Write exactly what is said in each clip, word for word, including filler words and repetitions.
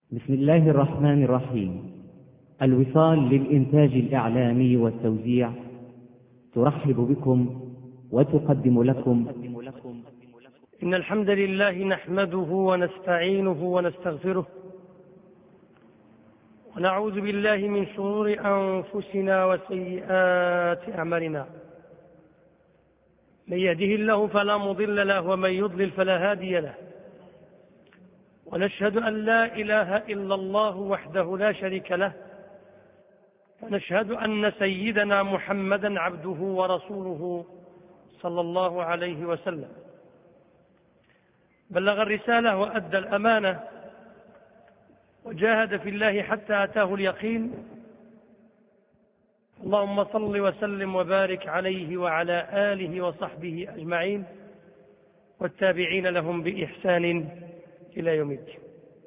بسم الله الرحمن الرحيم. الوصال للإنتاج الإعلامي والتوزيع ترحب بكم وتقدم لكم إن الحمد لله نحمده ونستعينه ونستغفره ونعوذ بالله من شرور أنفسنا وسيئات أعمالنا. من يهده الله فلا مضل له ومن يضلل فلا هادي له، ونشهد أن لا إله إلا الله وحده لا شريك له، ونشهد أن سيدنا محمدا عبده ورسوله صلى الله عليه وسلم. بلغ الرسالة وأدى الأمانة وجاهد في الله حتى أتاه اليقين. اللهم صل وسلم وبارك عليه وعلى آله وصحبه أجمعين والتابعين لهم بإحسان إلى يوم الدين.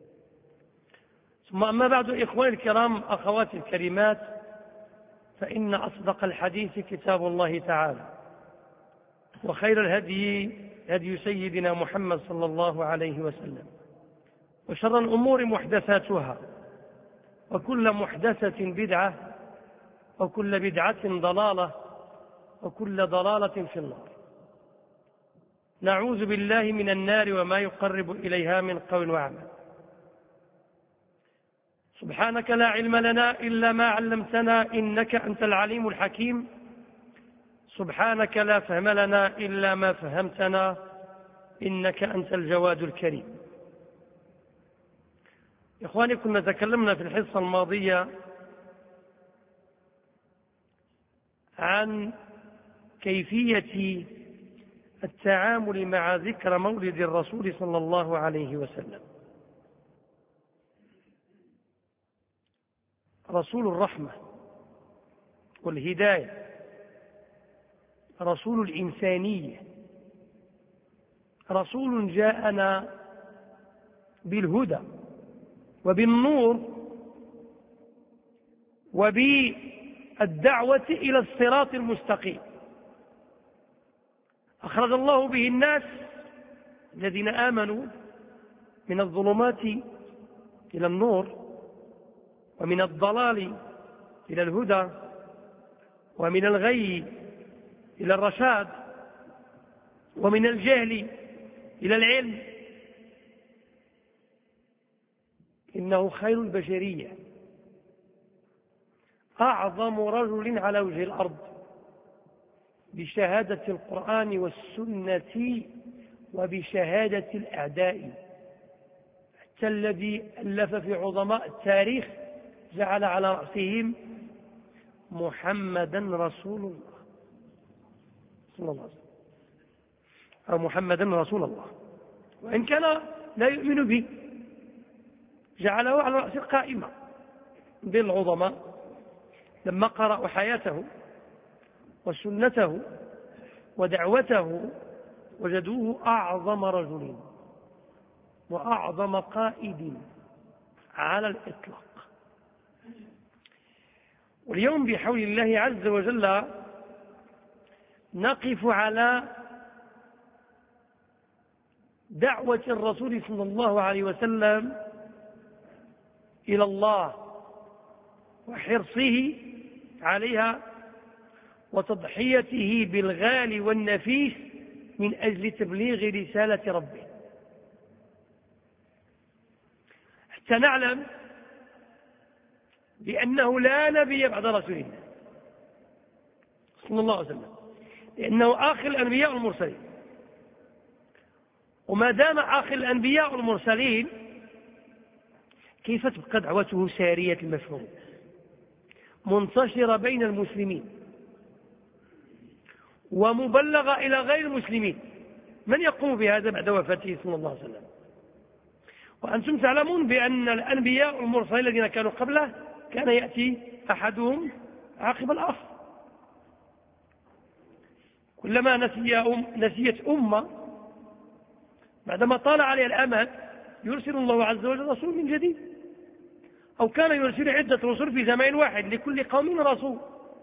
ثم أما بعد، إخواني الكرام، أخواتي الكريمات، فإن أصدق الحديث كتاب الله تعالى، وخير الهدي هدي سيدنا محمد صلى الله عليه وسلم، وشر الأمور محدثاتها، وكل محدثة بدعة، وكل بدعة ضلالة، وكل ضلالة في النار. نعوذ بالله من النار وما يقرب إليها من قول وعمل. سبحانك لا علم لنا إلا ما علمتنا إنك أنت العليم الحكيم. سبحانك لا فهم لنا إلا ما فهمتنا إنك أنت الجواد الكريم. إخواني، كنا تكلمنا في الحصة الماضية عن كيفية التعامل مع ذكر مولد الرسول صلى الله عليه وسلم. رسول الرحمة والهداية، رسول الإنسانية، رسول جاءنا بالهدى وبالنور وبالدعوة إلى الصراط المستقيم. أخرج الله به الناس الذين آمنوا من الظلمات إلى النور، ومن الضلال إلى الهدى، ومن الغي إلى الرشاد، ومن الجهل إلى العلم. إنه خير البشرية، أعظم رجل على وجه الأرض بشهادة القرآن والسنة وبشهادة الأعداء، حتى الذي ألف في عظماء التاريخ جعل على رأسهم محمدا رسول الله صلى الله عليه وسلم، أو محمدا رسول الله، وإن كان لا يؤمن به جعله على رأس القائمة بين العظماء. لما قرأوا حياته وسنته ودعوته وجدوه أعظم رجل وأعظم قائد على الإطلاق. واليوم بحول الله عز وجل نقف على دعوة الرسول صلى الله عليه وسلم إلى الله وحرصه عليها وتضحيته بالغالي والنفيس من أجل تبليغ رسالة ربه، حتى نعلم بأنه لا نبي بعد رسول الله صلى الله عليه وسلم، لأنه آخر الأنبياء والمرسلين. وما دام آخر الأنبياء والمرسلين، كيف تبقى دعوته سارية المفهوم منتشرة بين المسلمين ومبلغة إلى غير المسلمين؟ من يقوم بهذا بعد وفاته صلى الله عليه وسلم؟ وأنتم تعلمون بأن الأنبياء والمرسلين الذين كانوا قبله كان يأتي أحدهم عقب الآخر. كلما نسي أم نسيت أمة بعدما طال عليها الأمد يرسل الله عز وجل رسول من جديد، أو كان يرسل عدة رسل في زمان واحد لكل قوم رسول.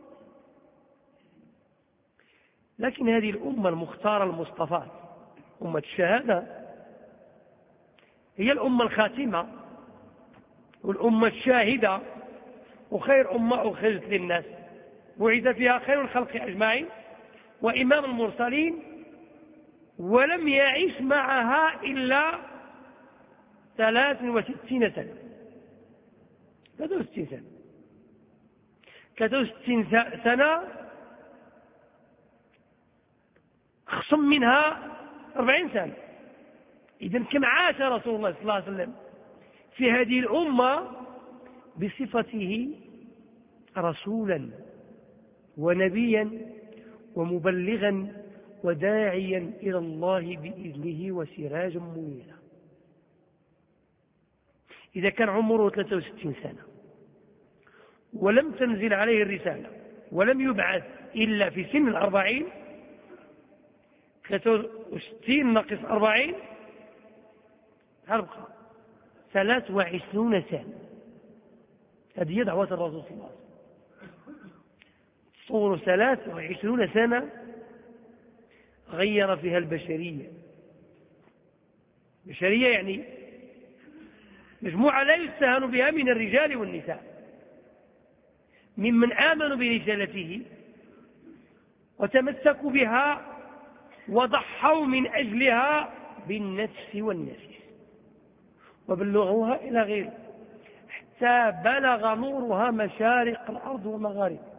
لكن هذه الأمة المختارة المصطفى، أمة الشهادة، هي الأمة الخاتمة والأمة الشاهدة، وخير أمة أخرجت للناس بعث فيها خير الخلق أجمعين وإمام المرسلين، ولم يعيش معها إلا ثلاث وستين سنة ثلاث وستين سنة ثلاث وستين سنة خصم منها أربعين سنة. إذن كم عاش رسول الله صلى الله عليه وسلم في هذه الأمة بصفته رسولا ونبيا ومبلغا وداعيا إلى الله بإذنه وسراجا منيرا. إذا كان عمره ثلاثة وستين سنة ولم تنزل عليه الرسالة ولم يبعث إلا في سن الأربعين، ثلاثة وستين ناقص أربعين هربقى ثلاث وعشرون سنة. هذه دعوة الرسول صلى الله عليه وسلم. تصور ثلاث وعشرون سنة غير فيها البشرية. بشرية يعني مجموعة لا يستهان بها من الرجال والنساء، ممن آمنوا برسالته وتمسكوا بها وضحوا من أجلها بالنفس والنفس وبلغوها إلى غيره حتى بلغ نورها مشارق الأرض ومغاربها.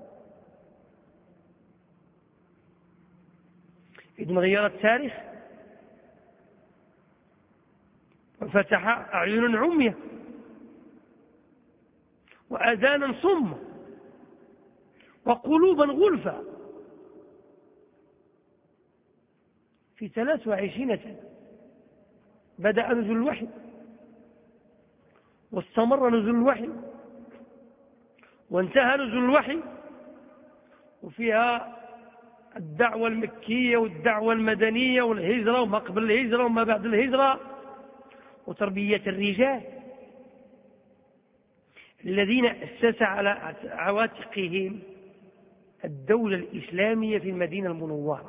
إذن غير التاريخ وفتح أعين عمية وأذانا صمة وقلوبا غلفا في ثلاث وعشرين سنة. بدأ نزول الوحي واستمر نزول الوحي وانتهى نزول الوحي، وفيها الدعوة المكية والدعوة المدنية والهجرة وما قبل الهجرة وما بعد الهجرة، وتربية الرجال الذين أسس على عواتقهم الدولة الإسلامية في المدينة المنورة.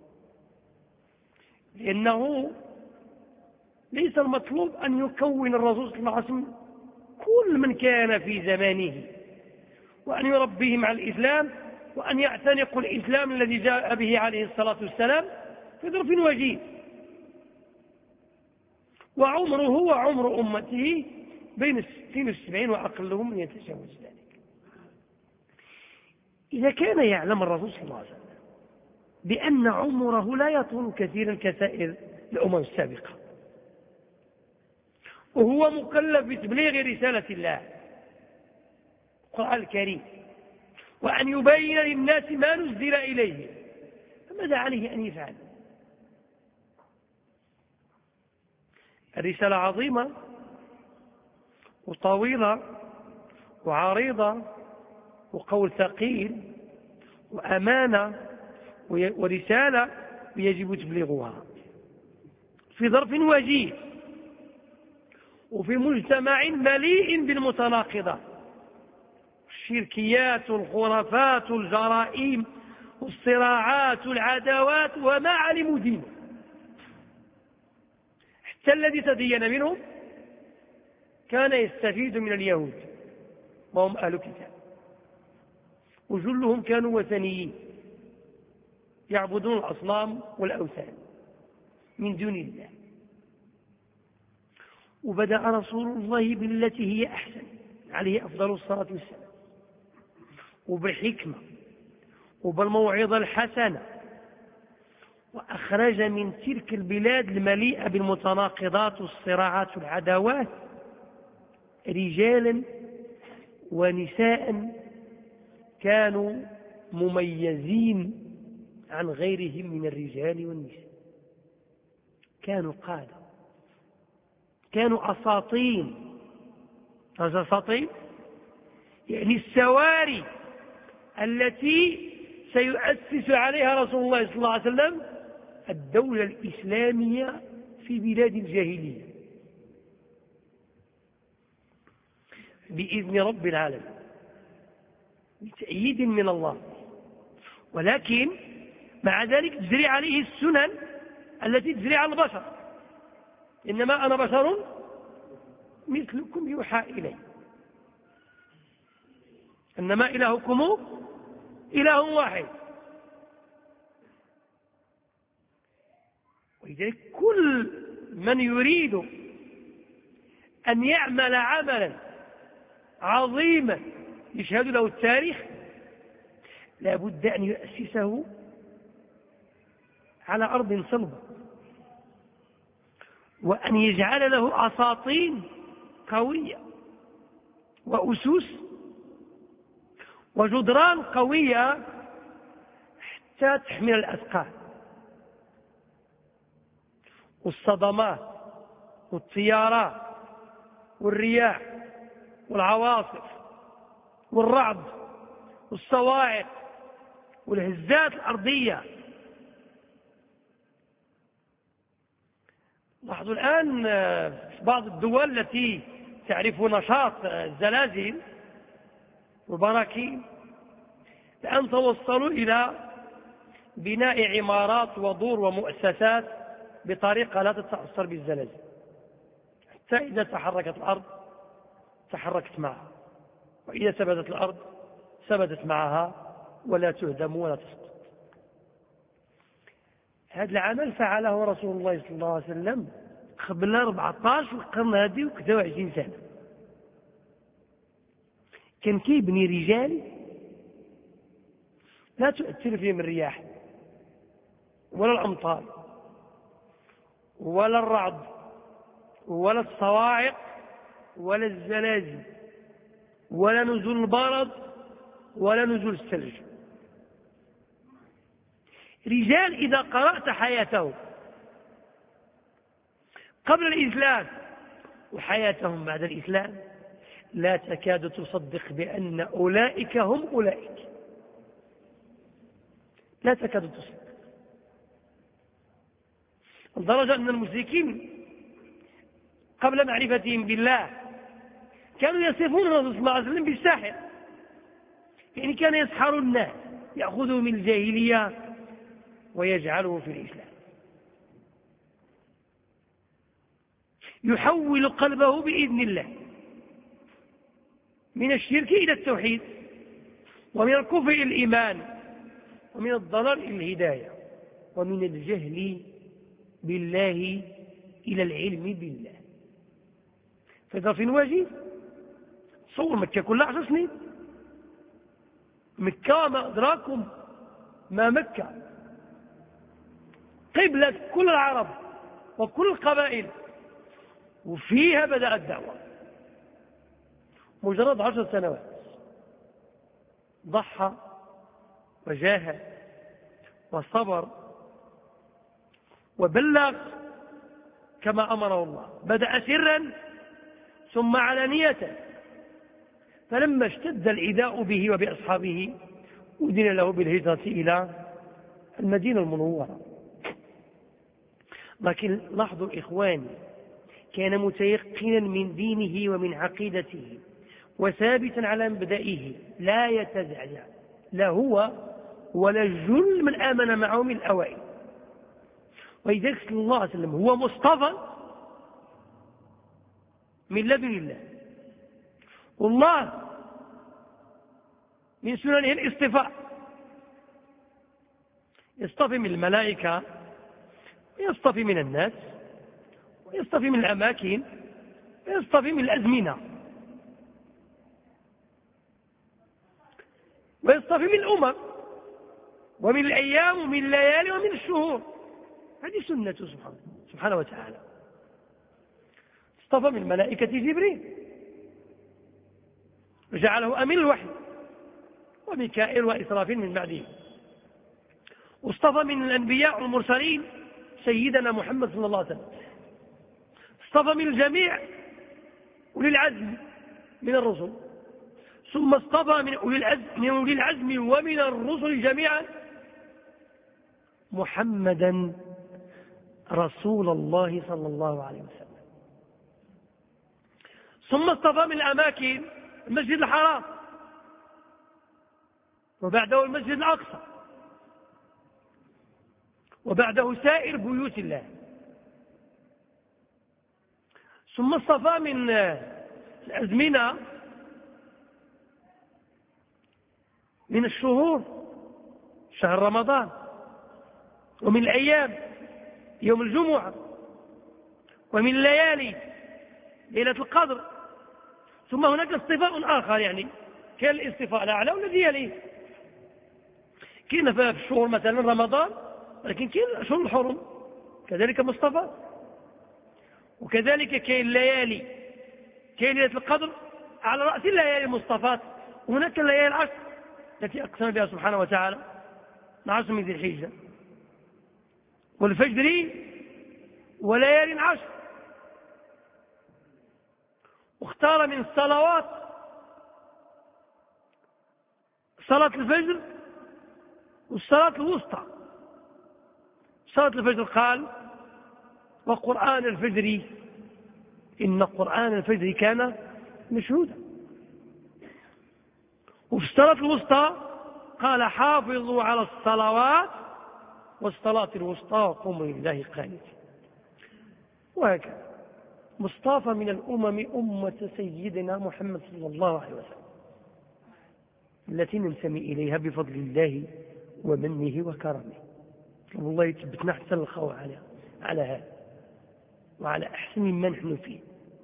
لأنه ليس المطلوب أن يكون الرسول صلى الله عليه وسلم كل من كان في زمانه وأن يربيهم على الإسلام وأن يعتنقوا الإسلام الذي جاء به عليه الصلاة والسلام في ظرف وجيز، وعمره وعمر أمته بين الستين والسبعين وأقلهم من يتجاوز ذلك. إذا كان يعلم الرسول صلى الله عليه وسلم بأن عمره لا يطول كثيرا كسائر الأمم السابقة، وهو مكلف بتبليغ رسالة الله القرآن الكريم وأن يبين للناس ما نزل إليه، فماذا عليه أن يفعل؟ الرسالة عظيمة وطويلة وعريضة وقول ثقيل وأمانة ورسالة يجب تبليغها في ظرف وجيز وفي مجتمع مليء بالمتناقضات، الشركيات والخرافات والجرائم والصراعات والعداوات وما علموا دينه. حتى الذي تدين منهم كان يستفيد من اليهود وهم أهل كتاب، وجلهم كانوا وثنيين يعبدون الأصنام والأوثان من دون الله. وبدأ رسول الله بالتي هي أحسن عليه أفضل الصلاة والسلام، وبالحكمة وبالموعظة الحسنة، وأخرج من تلك البلاد المليئة بالمتناقضات والصراعات والعداوات رجالا ونساء كانوا مميزين عن غيرهم من الرجال والنساء، كانوا قادة، كانوا أساطين. أساطين يعني السواري التي سيؤسس عليها رسول الله صلى الله عليه وسلم الدولة الإسلامية في بلاد الجاهلية بإذن رب العالمين بتأييد من الله. ولكن مع ذلك تجري عليه السنن التي تجري على البشر، إنما أنا بشر مثلكم يوحى إلي. إنما إلهكم إله واحد. ولذلك كل من يريد أن يعمل عملا عظيما يشهد له التاريخ لا بد أن يؤسسه على أرض صلبة، وأن يجعل له أساطين قوية وأسس وجدران قوية حتى تحمل الأثقال والصدمات والتيارات والرياح والعواصف والرعد والصواعق والهزات الأرضية. لاحظوا الآن في بعض الدول التي تعرف نشاط الزلازل والبراكين الآن توصلوا إلى بناء عمارات ودور ومؤسسات بطريقة لا تتأثر بالزلازل، حتى إذا تحركت الأرض تحركت معها، وإذا ثبتت الأرض ثبتت معها ولا تهدم ولا تسقط. هذا العمل فعله رسول الله صلى الله عليه وسلم قبل أربعة عشر القرن هذه وكذا وعشرين سنة. كان كيبني رجال لا تؤثر فيهم الرياح ولا الأمطار ولا الرعد ولا الصواعق ولا الزلازل ولا نزول البرد ولا نزول الثلج. رجال إذا قرأت حياتهم قبل الإسلام وحياتهم بعد الإسلام لا تكاد تصدق بأن أولئك هم أولئك، لا تكاد تصدق، لدرجة أن المشركين قبل معرفتهم بالله كانوا يصفون الرسول صلى الله عليه وسلم بالساحر، يعني كان يسحر الناس يأخذه من الجاهلية ويجعله في الإسلام، يحول قلبه بإذن الله من الشرك إلى التوحيد، ومن الكفر إلى الإيمان، ومن الضلال إلى الهداية، ومن الجهل بالله إلى العلم بالله. فإذا في الواجب تصور مكة كلها عشر سنين، مكة وما أدراكم ما مكة، قبلة كل العرب وكل القبائل، وفيها بدأت الدعوة. مجرد عشر سنوات ضحى وجاهد وصبر وبلغ كما أمره الله، بدأ سرا ثم علانية، فلما اشتد العداء به وبأصحابه أذن له بالهجرة إلى المدينة المنورة. لكن لاحظوا إخواني، كان متيقنا من دينه ومن عقيدته وثابتا على مبدئه لا يتزعزع، لا هو ولا الجل من آمن معه من الأوائل. ولذلك صلى الله عليه وسلم هو مصطفى من لدن الله، والله من سننه الاصطفاء، يصطفي من الملائكة ويصطفي من الناس ويصطفي من الأماكن ويصطفي من الأزمنة ويصطفي من الأمم ومن الأيام ومن الليالي ومن الشهور. هذه سنته سبحانه, سبحانه وتعالى. اصطفى من الملائكة جبريل وجعله أمين الوحي، وميكائيل وإسرافيل من بعده، واصطفى من الأنبياء والمرسلين سيدنا محمد صلى الله عليه وسلم، اصطفى من الجميع أولي العزم من الرسل، ثم اصطفى من أولي العزم, من أولي العزم ومن الرسل جميعا محمدا رسول الله صلى الله عليه وسلم. ثم اصطفى من الأماكن المسجد الحرام، وبعده المسجد الأقصى، وبعده سائر بيوت الله. ثم اصطفى من الأزمنة من الشهور شهر رمضان، ومن الأيام يوم الجمعة، ومن الليالي ليلة القدر. ثم هناك اصطفاء آخر، يعني كان الاصطفاء الأعلى والذي يليه. كاين في الشهور مثلا رمضان، ولكن كاين الأشهر الحرم كذلك مصطفى، وكذلك كاين الليالي، كاين ليلة القدر على رأس الليالي المصطفات. وهناك الليالي العشر التي أقسم بها سبحانه وتعالى، عشر من ذي الحجة والفجر وليال عشر. واختار من الصلوات صلاة الفجر والصلاة الوسطى. صلاة الفجر قال: وقرآن الفجر إن قرآن الفجر كان مشهودا. وفي الصلاة الوسطى قال: حافظوا على الصلوات والصلاة الوسطى وقوموا لله قانتين. وهكذا مصطفى من الأمم أمة سيدنا محمد صلى الله عليه وسلم، التي ننتمي إليها بفضل الله ومنه وكرمه. والله يثبتنا حتى الخوع على على هذا وعلى أحسن مما نحن فيه.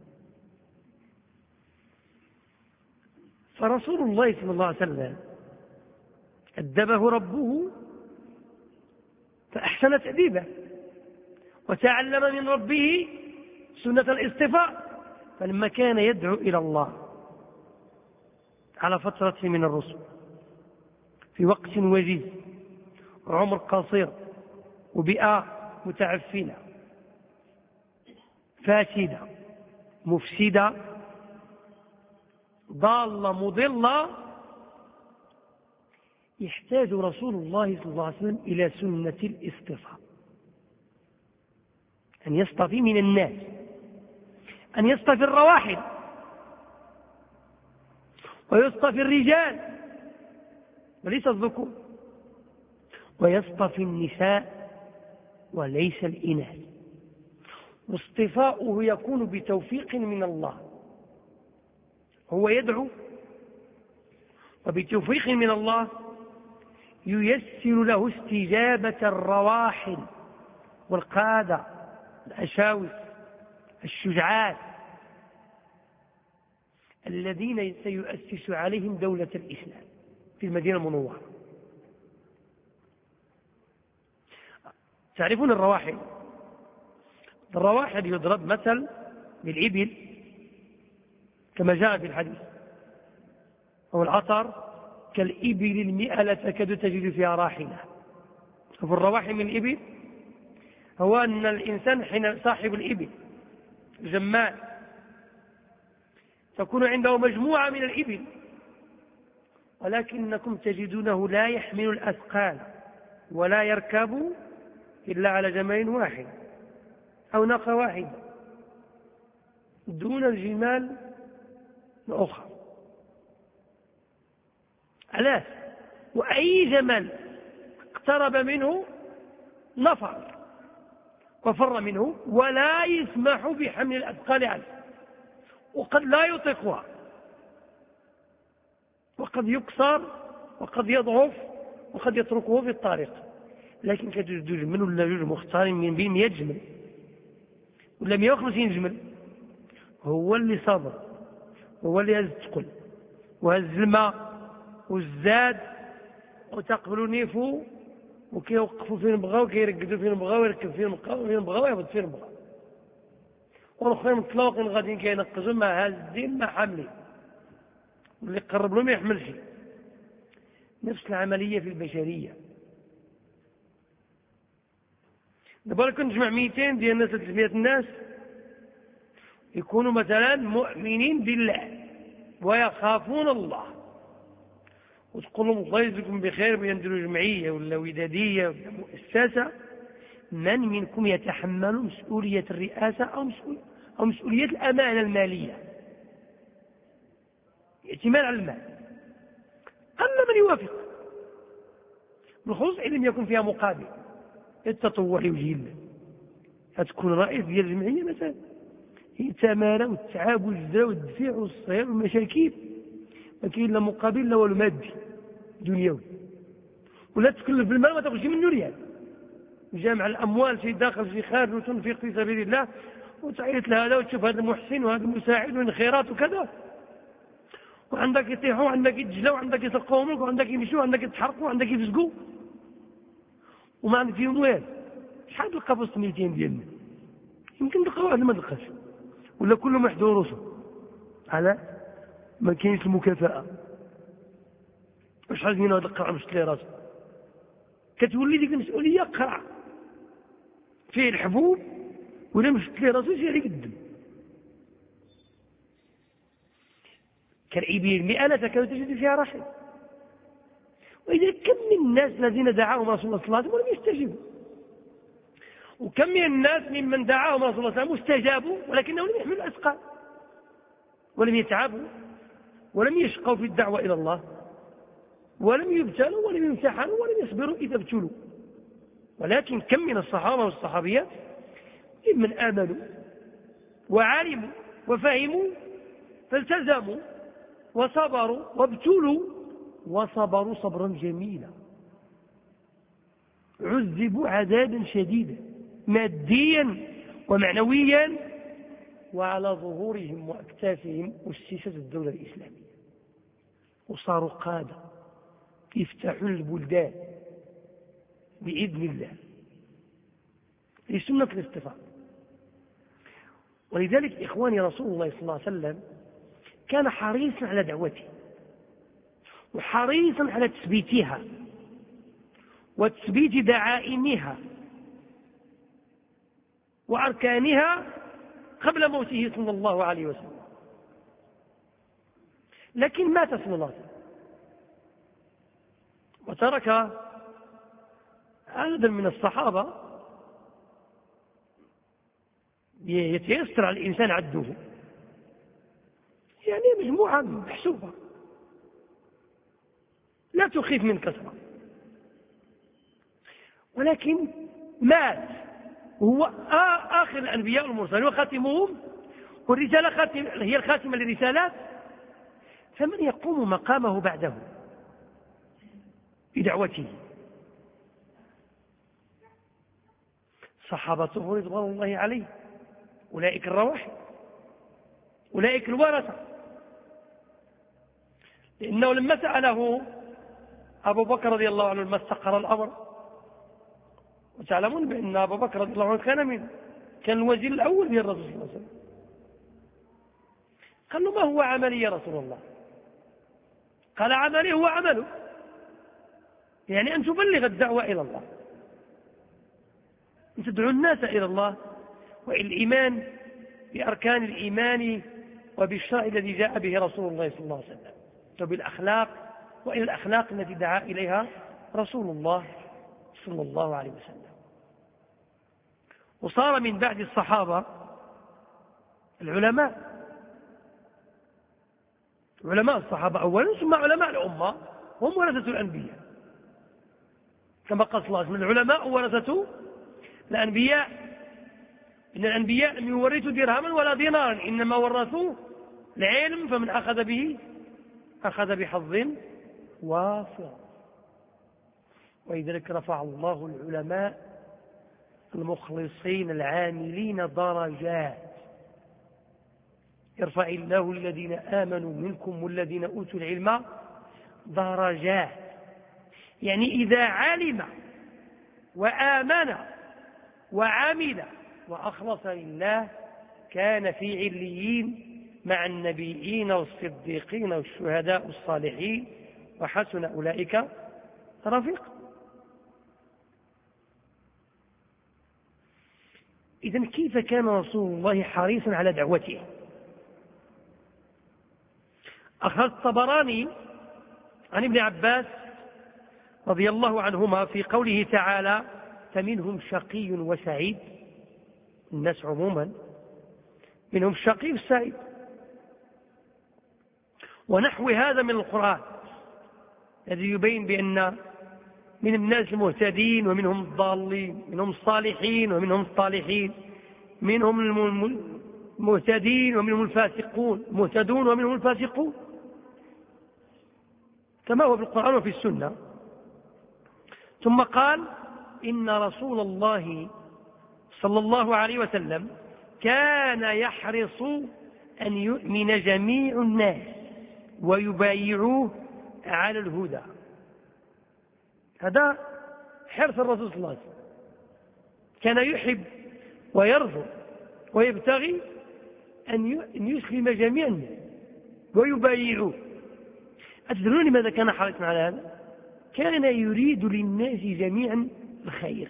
فرسول الله صلى الله عليه وسلم أدبه ربه فأحسن تأديبه، وتعلم من ربه سنة الاصطفاء. فلما كان يدعو إلى الله على فترة من الرسل في وقت وجيز وعمر قصير وبيئة متعفنة فاسدة مفسدة ضالة مضلة، يحتاج رسول الله صلى الله عليه وسلم إلى سنة الاصطفاء، أن يصطفي من الناس، أن يصطفي الرواحل ويصطفي الرجال وليس الذكور، ويصطفي النساء وليس الإناث. واصطفاؤه يكون بتوفيق من الله، هو يدعو وبتوفيق من الله ييسر له استجابة الرواحل والقادة الأشاوس الشجعات الذين سيؤسس عليهم دولة الإسلام في المدينة المنورة. تعرفون الرواحل؟ الرواحل يضرب مثل بالإبل كما جاء في الحديث، أو العطر كالإبل المئة لا تكاد تجد فيها راحلة. وفي الرواحل من الإبل هو أن الإنسان حين صاحب الإبل جمال تكون عنده مجموعة من الإبل، ولكنكم تجدونه لا يحمل الأثقال ولا يركب إلا على جمال واحد أو ناقة واحدة دون الجمال الأخرى. علاش؟ وأي جمل اقترب منه نفر وفر منه، ولا يسمح بحمل الأثقال عنه، وقد لا يطيقها، وقد يكسر وقد يضعف وقد يتركه في الطريق. لكن كتجد جمل ولا جوج مختارين من بين مئة جمل ولا مئة وخمسين جمل، هو اللي صبر، هو اللي هز الثقل وهز الماء والزاد وتقبلوا نيفو وكيوقفوا فين بغاو وكيرقدوا فين بغاو ويركب فين بغاو فين بغاو ويهبط فين بغاو، والاخرين مطلوقين غاديين كينقزوا ما هازين ما حاملين، واللي قرب له ما يحملش. نفس العمليه في البشريه. دابا كنت نجمع مئتين ديال الناس ثلاثمئة الناس يكونوا مثلا مؤمنين بالله ويخافون الله، وتقول لهم الله يجزيكم بخير بينديروا جمعيه ولا وداديه ولا مؤسسه، من منكم يتحمل مسؤوليه الرئاسه او مسؤوليه او مسؤوليه الامانه الماليه، ائتمان على المال. اما من يوافق بالخصوص ان لم يكن فيها مقابل التطوع لوجه الله، هتكون رئيس ديال الجمعيه مثلا هي التماره والتعب والجزاء والدفيع والصيام والمشاكل، ما كاين لا مقابل لا والو مادي، دنيوي، ولا تكلف بالمال ما تاخذش منه ريال، جامع الاموال في داخل في خارج وتنفق في سبيل الله وتعيط لهذا وتشوف هذا محسن وهذا مساعد وين خيرات وكذا، وعندك يطيحوا وعندك يتجلوا وعندك يسقوا منك وعندك يمشوا وعندك يتحرقوا وعندك يفسقوا وما عندك فيهم والو. شحال تلقى في وسط ميتين ديالنا؟ يمكن تلقى واحد ما تلقاش، ولا كله محدور راسه على ما كاينش المكافاه. وشحال من هذا القرع مشت ليه راسه، كتولي ديك المسؤوليه قرع فيه الحبوب ولا مشت ليه راسه يجي عليك الدم. كالإبل المئة لا تكاد تجد فيها رحم. وإذا كم من الناس الذين دعاهم رسول الله صلى الله عليه وسلم ولم يستجيبوا، وكم من الناس ممن دعاهم رسول الله صلى الله عليه وسلم استجابوا ولكنهم لم يحملوا الأثقال ولم يتعبوا ولم يشقوا في الدعوة إلى الله ولم يبتلوا ولم يمتحنوا ولم يصبروا إذا ابتلوا. ولكن كم من الصحابة والصحابيات ممن آمنوا وعلموا وفهموا فالتزموا وصبروا وابتلوا وصبروا صبرا جميلا، عذبوا عذابا شديدا ماديا ومعنويا، وعلى ظهورهم وأكتافهم أسست الدولة الإسلامية وصاروا قادة يفتحوا البلدان بإذن الله لسنة الاصطفاء. ولذلك إخواني رسول الله صلى الله عليه وسلم كان حريصا على دعوته وحريصا على تثبيتها وتثبيت دعائمها وأركانها قبل موته صلى الله عليه وسلم. لكن مات صلى الله عليه وسلم وترك عددا من الصحابة يتيسر على الإنسان عده، يعني مجموعة محسوبة لا تخيف من كثرة، ولكن مات وهو آخر الأنبياء والمرسلين وخاتمهم، والرسالة خاتم هي الخاتمة للرسالات، فمن يقوم مقامه بعده بدعوته؟ صحابته رضوان الله عليه، أولئك الرواحل، أولئك الورثة. لأنه لما سأله أبو بكر رضي الله عنه لما استقر الأمر، وتعلمون بأن أبو بكر رضي الله عنه كان من كان الوزير الأول من الرسول صلى الله عليه وسلم، قال له ما هو عملي يا رسول الله؟ قال عملي هو عمله، يعني أن تبلغ الدعوة إلى الله، أن تدعو الناس إلى الله والإيمان بأركان الإيمان وبالشرع الذي جاء به رسول الله صلى الله عليه وسلم، وبالأخلاق وإلى الأخلاق التي دعا إليها رسول الله صلى الله عليه وسلم. وصار من بعد الصحابة العلماء، علماء الصحابة أولا ثم علماء الأمة هم ورثة الأنبياء، كما قال صلى الله عليه وسلم العلماء ورثة الأنبياء، إن الأنبياء لم يورثوا درهما ولا دينارا إنما ورثوا العلم، فمن أخذ به أخذ بحظ وافر. ولذلك رفع الله العلماء المخلصين العاملين درجات، يرفع الله الذين آمنوا منكم والذين أوتوا العلم درجات، يعني إذا علم وآمن وعمل وأخلص لله كان في عليين مع النبيين والصديقين والشهداء والصالحين وحسن أولئك رفيقا. إذن كيف كان رسول الله حريصا على دعوته؟ أخذ الطبراني عن ابن عباس رضي الله عنهما في قوله تعالى فمنهم شقي وسعيد، الناس عموما منهم الشقي والسعيد، ونحو هذا من القرآن الذي يبين بأن من الناس المهتدين ومنهم الضالين، منهم الصالحين ومنهم الطالحين، منهم المهتدين ومنهم الفاسقون، المهتدون ومنهم الفاسقون. كما هو في القرآن وفي السنة. ثم قال إن رسول الله صلى الله عليه وسلم كان يحرص أن يؤمن جميع الناس ويبايعوه على الهدى. هذا حرص الرسول صلى الله عليه وسلم، كان يحب ويرجو ويبتغي أن يسلم جميع الناس ويبايعوه. أتدرون لماذا كان حريصا على هذا؟ كان يريد للناس جميعا الخير،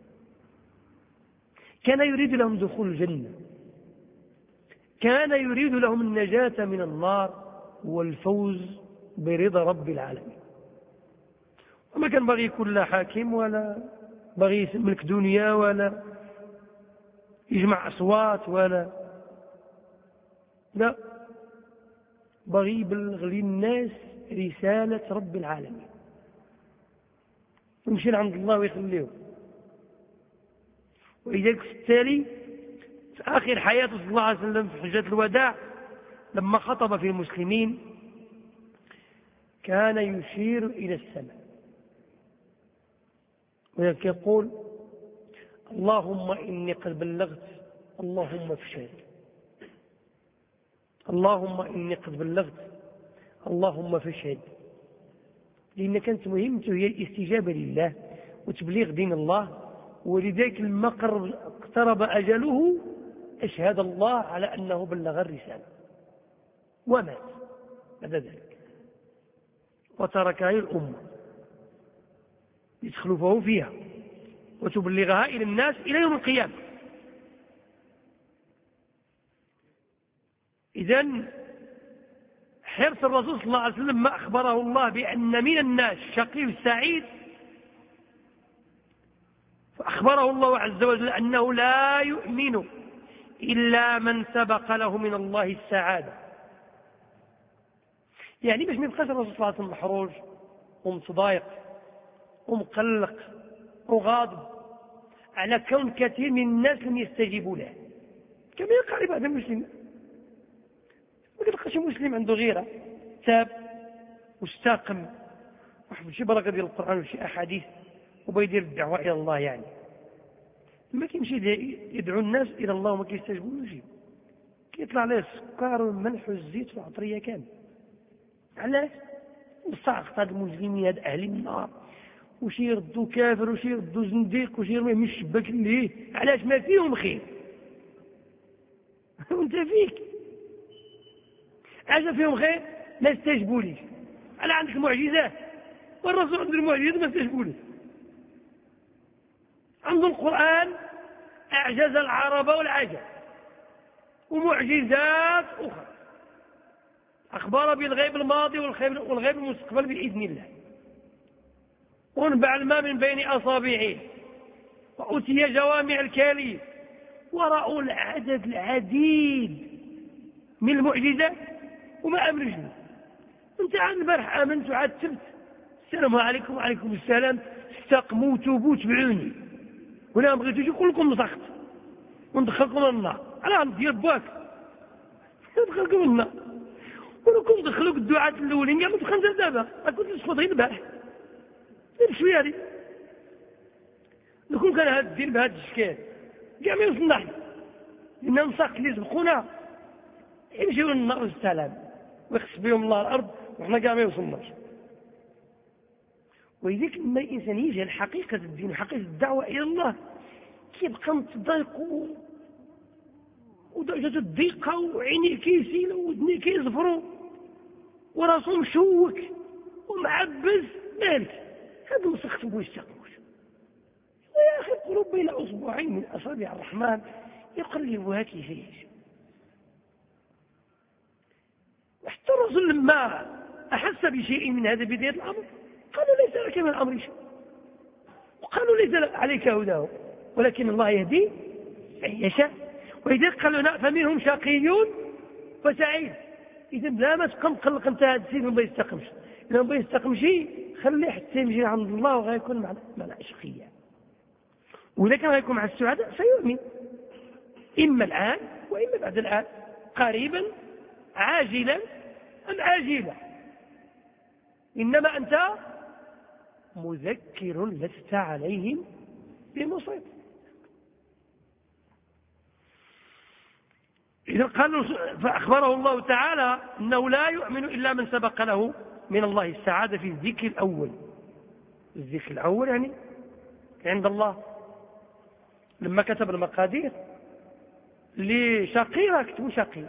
كان يريد لهم دخول الجنة، كان يريد لهم النجاة من النار والفوز برضا رب العالمين. وما كان بغي يكون لا حاكم ولا بغي يملك دنيا ولا يجمع أصوات ولا لا، بغي يبلغ للناس رسالة رب العالمين ويمشي لعند الله ويخليه. ولذلك في التالي في آخر حياته صلى الله عليه وسلم في حجة الوداع لما خطب في المسلمين كان يشير إلى السماء ويقول اللهم إني قد بلغت اللهم فاشهد، اللهم إني قد بلغت اللهم فاشهد. لأن كانت مهمته هي الاستجابة لله وتبليغ دين الله. ولذلك لما اقترب أجله أشهد الله على أنه بلغ الرسالة ومات بعد ذلك وتركها للأمة لتخلفه فيها وتبلغها إلى الناس إلى يوم القيامة. إذن حرص الرسول صلى الله عليه وسلم ما أخبره الله بأن من الناس شقي السعيد، فأخبره الله عز وجل أنه لا يؤمن إلا من سبق له من الله السعادة. يعني باش ما يبقاش الرسول صلى الله عليه وسلم محروج ومتضايق ومقلق وغاضب على كون كثير من الناس لم يستجيبوا له، كما يقع لبعض المسلمين. ما تلقاش مسلم عنده غيره تاب واستاقم وحفظ شي بركه ديال القران وشي احاديث وبيدير الدعوه الى الله. يعني ما كيمشي يدعو الناس الى الله وما كيستجيبوش، كيطلع عليه السكر والملح والزيت والعطريه كامل. علاش؟ وساقط هاد المسلمين هاد اهل النار وشي يردوا كافر وشي يردوا زنديق وشي يرميه من الشباك اللي علاش ما فيهم خير وانت فيك عاش فيهم خير ما استجبوليش. على عندك معجزات والرسول عنده المعجزات ما استجبوليش. عنده القرآن أعجز العرب والعجم ومعجزات أخرى أخبار بالغيب الماضي والغيب المستقبل بإذن الله. وانبع الماء من بين أصابعه وأتي جوامع الكلم ورأوا العدد العديد من المعجزات وما أمرجنا. انت عن البارح آمنت وعاد سبت السلام عليكم وعليكم السلام استقموا توبوا تبعوني ولا بغيتوش يقول لكم مسخت وندخلكم النار. على عم ديال باك ندخلكم النار. ولو كنت دخلوك الدعاة الاولين كاع ما تخنزل دابا ما كنت تسقط غير البارح غير شويه هذه. لو كون كان هذا الدين بهذا الشكل كاع ما يوصلنا حنا، لان مساق اللي سبقونا يمشيو للنار والسلام ويخص بهم الله الارض وحنا كاع ما يوصلناش. ولذلك لما الانسان يجهل حقيقه الدين وحقيقه الدعوه الى الله كيبقى متضايق ودرجه الضيقه وعينيه كيسيلوا وودنيه كيزفروا وراسو مشوك ومعبز. مالك هذا مسخت بو يستقموش. ويا اخي القلوب بين اصبعين من اصابع الرحمن يقلبها كيف يشاء. وحتى الرسول لما احس بشيء من هذا بدايه الامر قالوا ليس لك من الامر شيء وقالوا ليس عليك هداه ولكن الله يهدي من يشاء. ولذلك قالوا لا فمنهم شقي وسعيد. اذا لا ما تبقى مقلق انت هذا السيد ما يستقمش، اذا ما يستقمش خليه حتى يمشي عند الله وغيكون مع مع الاشقياء. واذا كان غيكون مع السعداء سيؤمن اما الان واما بعد الان، قريبا عاجلا ام عاجلا. إنما أنت مذكر لست عليهم بمسيطر. إذا قالوا فأخبره الله تعالى أنه لا يؤمن إلا من سبق له من الله السعادة في الذكر الأول. الذكر الأول يعني عند الله، لما كتب المقادير لشقي لا كتبوا شقي،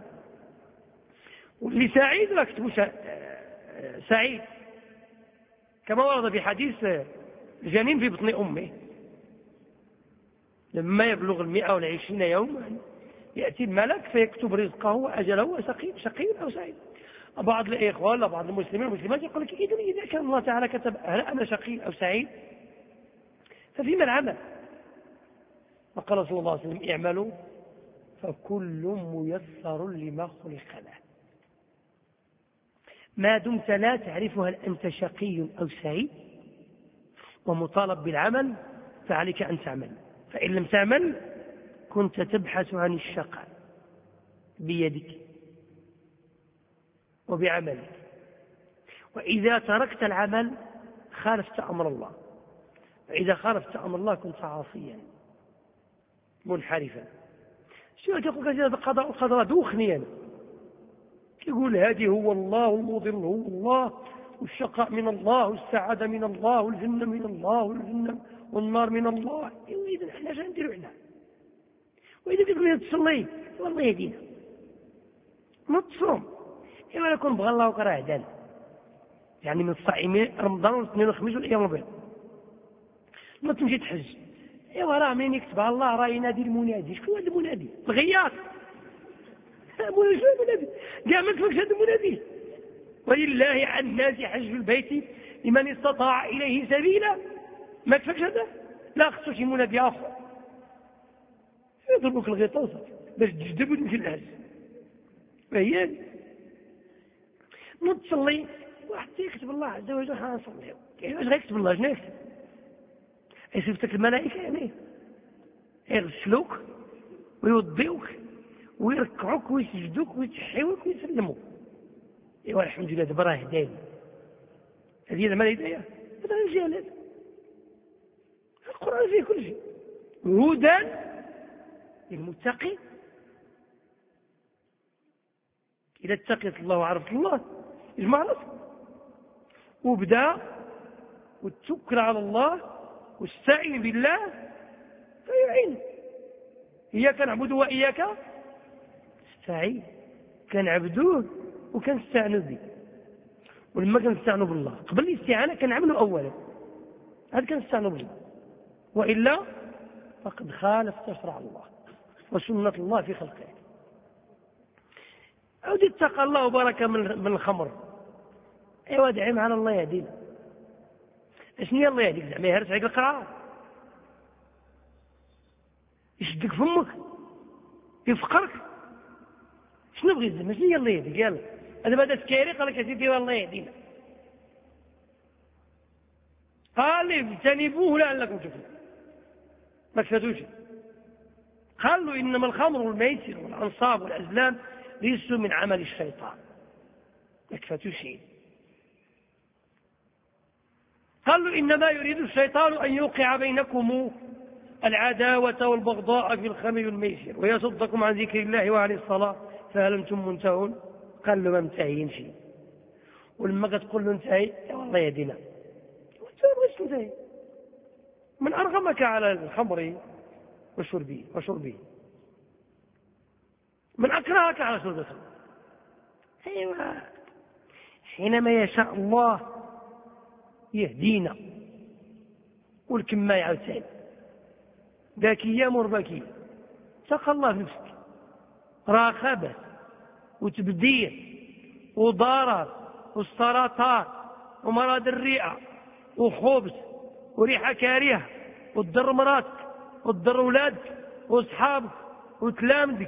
ولسعيد لا كتبوا سعيد، كما ورد في حديث الجنين في بطن أمه لما يبلغ المئة والعشرين يوما يأتي الملك فيكتب رزقه وأجله وشقي شقي أو سعيد. بعض الإخوة ولا بعض المسلمين والمسلمات يقول لك إذن إذا كان الله تعالى كتب هل أنا شقي أو سعيد ففيما العمل؟ وقال صلى الله عليه وسلم اعملوا فكل ميسر لما خلق له. ما دمت لا تعرف هل أنت شقي أو سعيد ومطالب بالعمل فعليك أن تعمل، فإن لم تعمل كنت تبحث عن الشقاء بيدك وبعملك، وإذا تركت العمل خالفت أمر الله، فإذا خالفت أمر الله كنت عاصيا منحرفا. شو تقول كذا القضاء والقدر دوخني أنا يقول هذه هو الله المضل هو الله والشقاء من الله والسعادة من الله والجنة من الله والجنة والنار من الله. إذا احنا شو نديروا احنا؟ وإذا تقول لي تصلي والله يهدينا ما تصوم إما يكون بغى الله وكره هدانا، يعني من الصائمين رمضان والاثنين والخميس والأيام البيض. ما تمشي تحج ايوا راه منين يكتبها الله راه ينادي المنادي. شكون هذا المنادي؟ الغياث منادي كاع ما تفكش هذا المنادي. ولله على الناس حج البيت لمن استطاع اليه سبيلا. ما تفكش هذا؟ لا خصو شي منادي اخر يضربك الغيطوسه باش تجذب وتمشي للحج. فهي نوض تصلي واحد يكتب الله عز وجل حنصليو، يعني واش غيكتب الله؟ شنو يكتب؟ يصيفطك الملائكه يعني يغسلوك ويوضيوك ويركعوك ويسجدوك ويتحيوك ويسلموك. ايوا الحمد لله دابا راه هداني. هذه زعما الهدايه هذا الجهل. هذا القران فيه كل شيء. هدى للمتقين. اذا اتقيت الله وعرفت الله اجمع راسك وابدا وتوكل على الله واستعين بالله فيعين. اياك نعبد واياك نستعين. كنعبدوه وكنستعنوا به. ولما كنستعنوا بالله قبل الاستعانه كنعملوا اولا هذا كنستعنوا بالله، والا فقد خالفت شرع الله وسنه الله في خلقه. عود اتقى الله وبارك من الخمر. ايوا ادعي مع الله يهدينا. اشنو الله يهديك؟ زعما يهرس عليك القرعه يشدك فمك يفقرك. شنو بغيت زعما؟ شنو الله يهديك؟ يلا هذا بدا سكيري قال لك يا سيدي والله يهدينا. قال لي اجتنبوه لعلكم تفلحون. ما تفاتوش. قال له انما الخمر والميسر والانصاب والازلام ليسوا من عمل الشيطان. ما تفاتوش شيء. قال له انما يريد الشيطان ان يوقع بينكم العداوة والبغضاء في الخمر والميسر ويصدكم عن ذكر الله وعن الصلاة فهل انتم منتهون؟ قال له ما منتهين شيء. ولما تقول له انتهي والله يهدينا واش تنتهي؟ من ارغمك على الخمر وشربه وشربه من اكرهك على شرب الخمر. ايوه حينما يشاء الله يهدينا. والكما يعاود ثاني ذكية مربكية اتقى الله في نفسك. راه خبث وتبديل وضرر والسرطان ومرض الرئة وخبث وريحة كارهة وتضر مراتك وتضر اولادك واصحابك وتلامذك.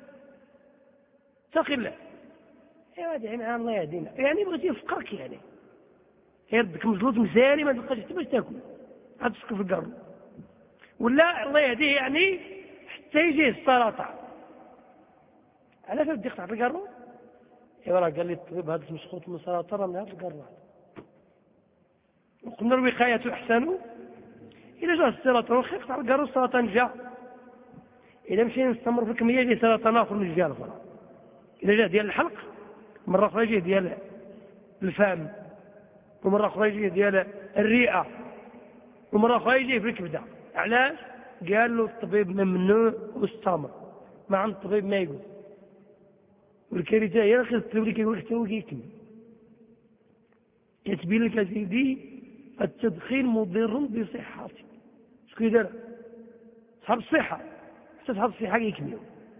اتق الله. ايوا ادعي مع الله يهدينا. يعني بغيتي يفقرك يعني يردك مجلوط مزاري ما تلقاش حتى باش تاكل عاد تسكر في القرن. ولا الله يهديه يعني حتى يجيه السرطان. علاش بدي يقطع القرن؟ ايوا راه قال لي الطبيب هذا مشخوط من السرطان من هذا القرن. وقلنا الوقاية أحسن. إذا جاء السرطان خير قالوا السرطان جاء، إذا مشينا نستمر في الكمية ديال السرطان آخر من الجهة الأخرى. إذا جاء ديال الحلق مرة أخرى يجي ديال الفم، ومرة أخرى يجي ديال الرئة، ومرة أخرى يجي في الكبدة. علاش؟ قال له الطبيب ممنوع واستمر، ما عند الطبيب ما يقول. والكارثة هي خير الطبيب كيقول حتى هو كيكمل. يتبين لك سيدي التدخين مضر بصحتك. شكون يدير؟ صحاب الصحة، حتى صحاب الصحة يكملوا.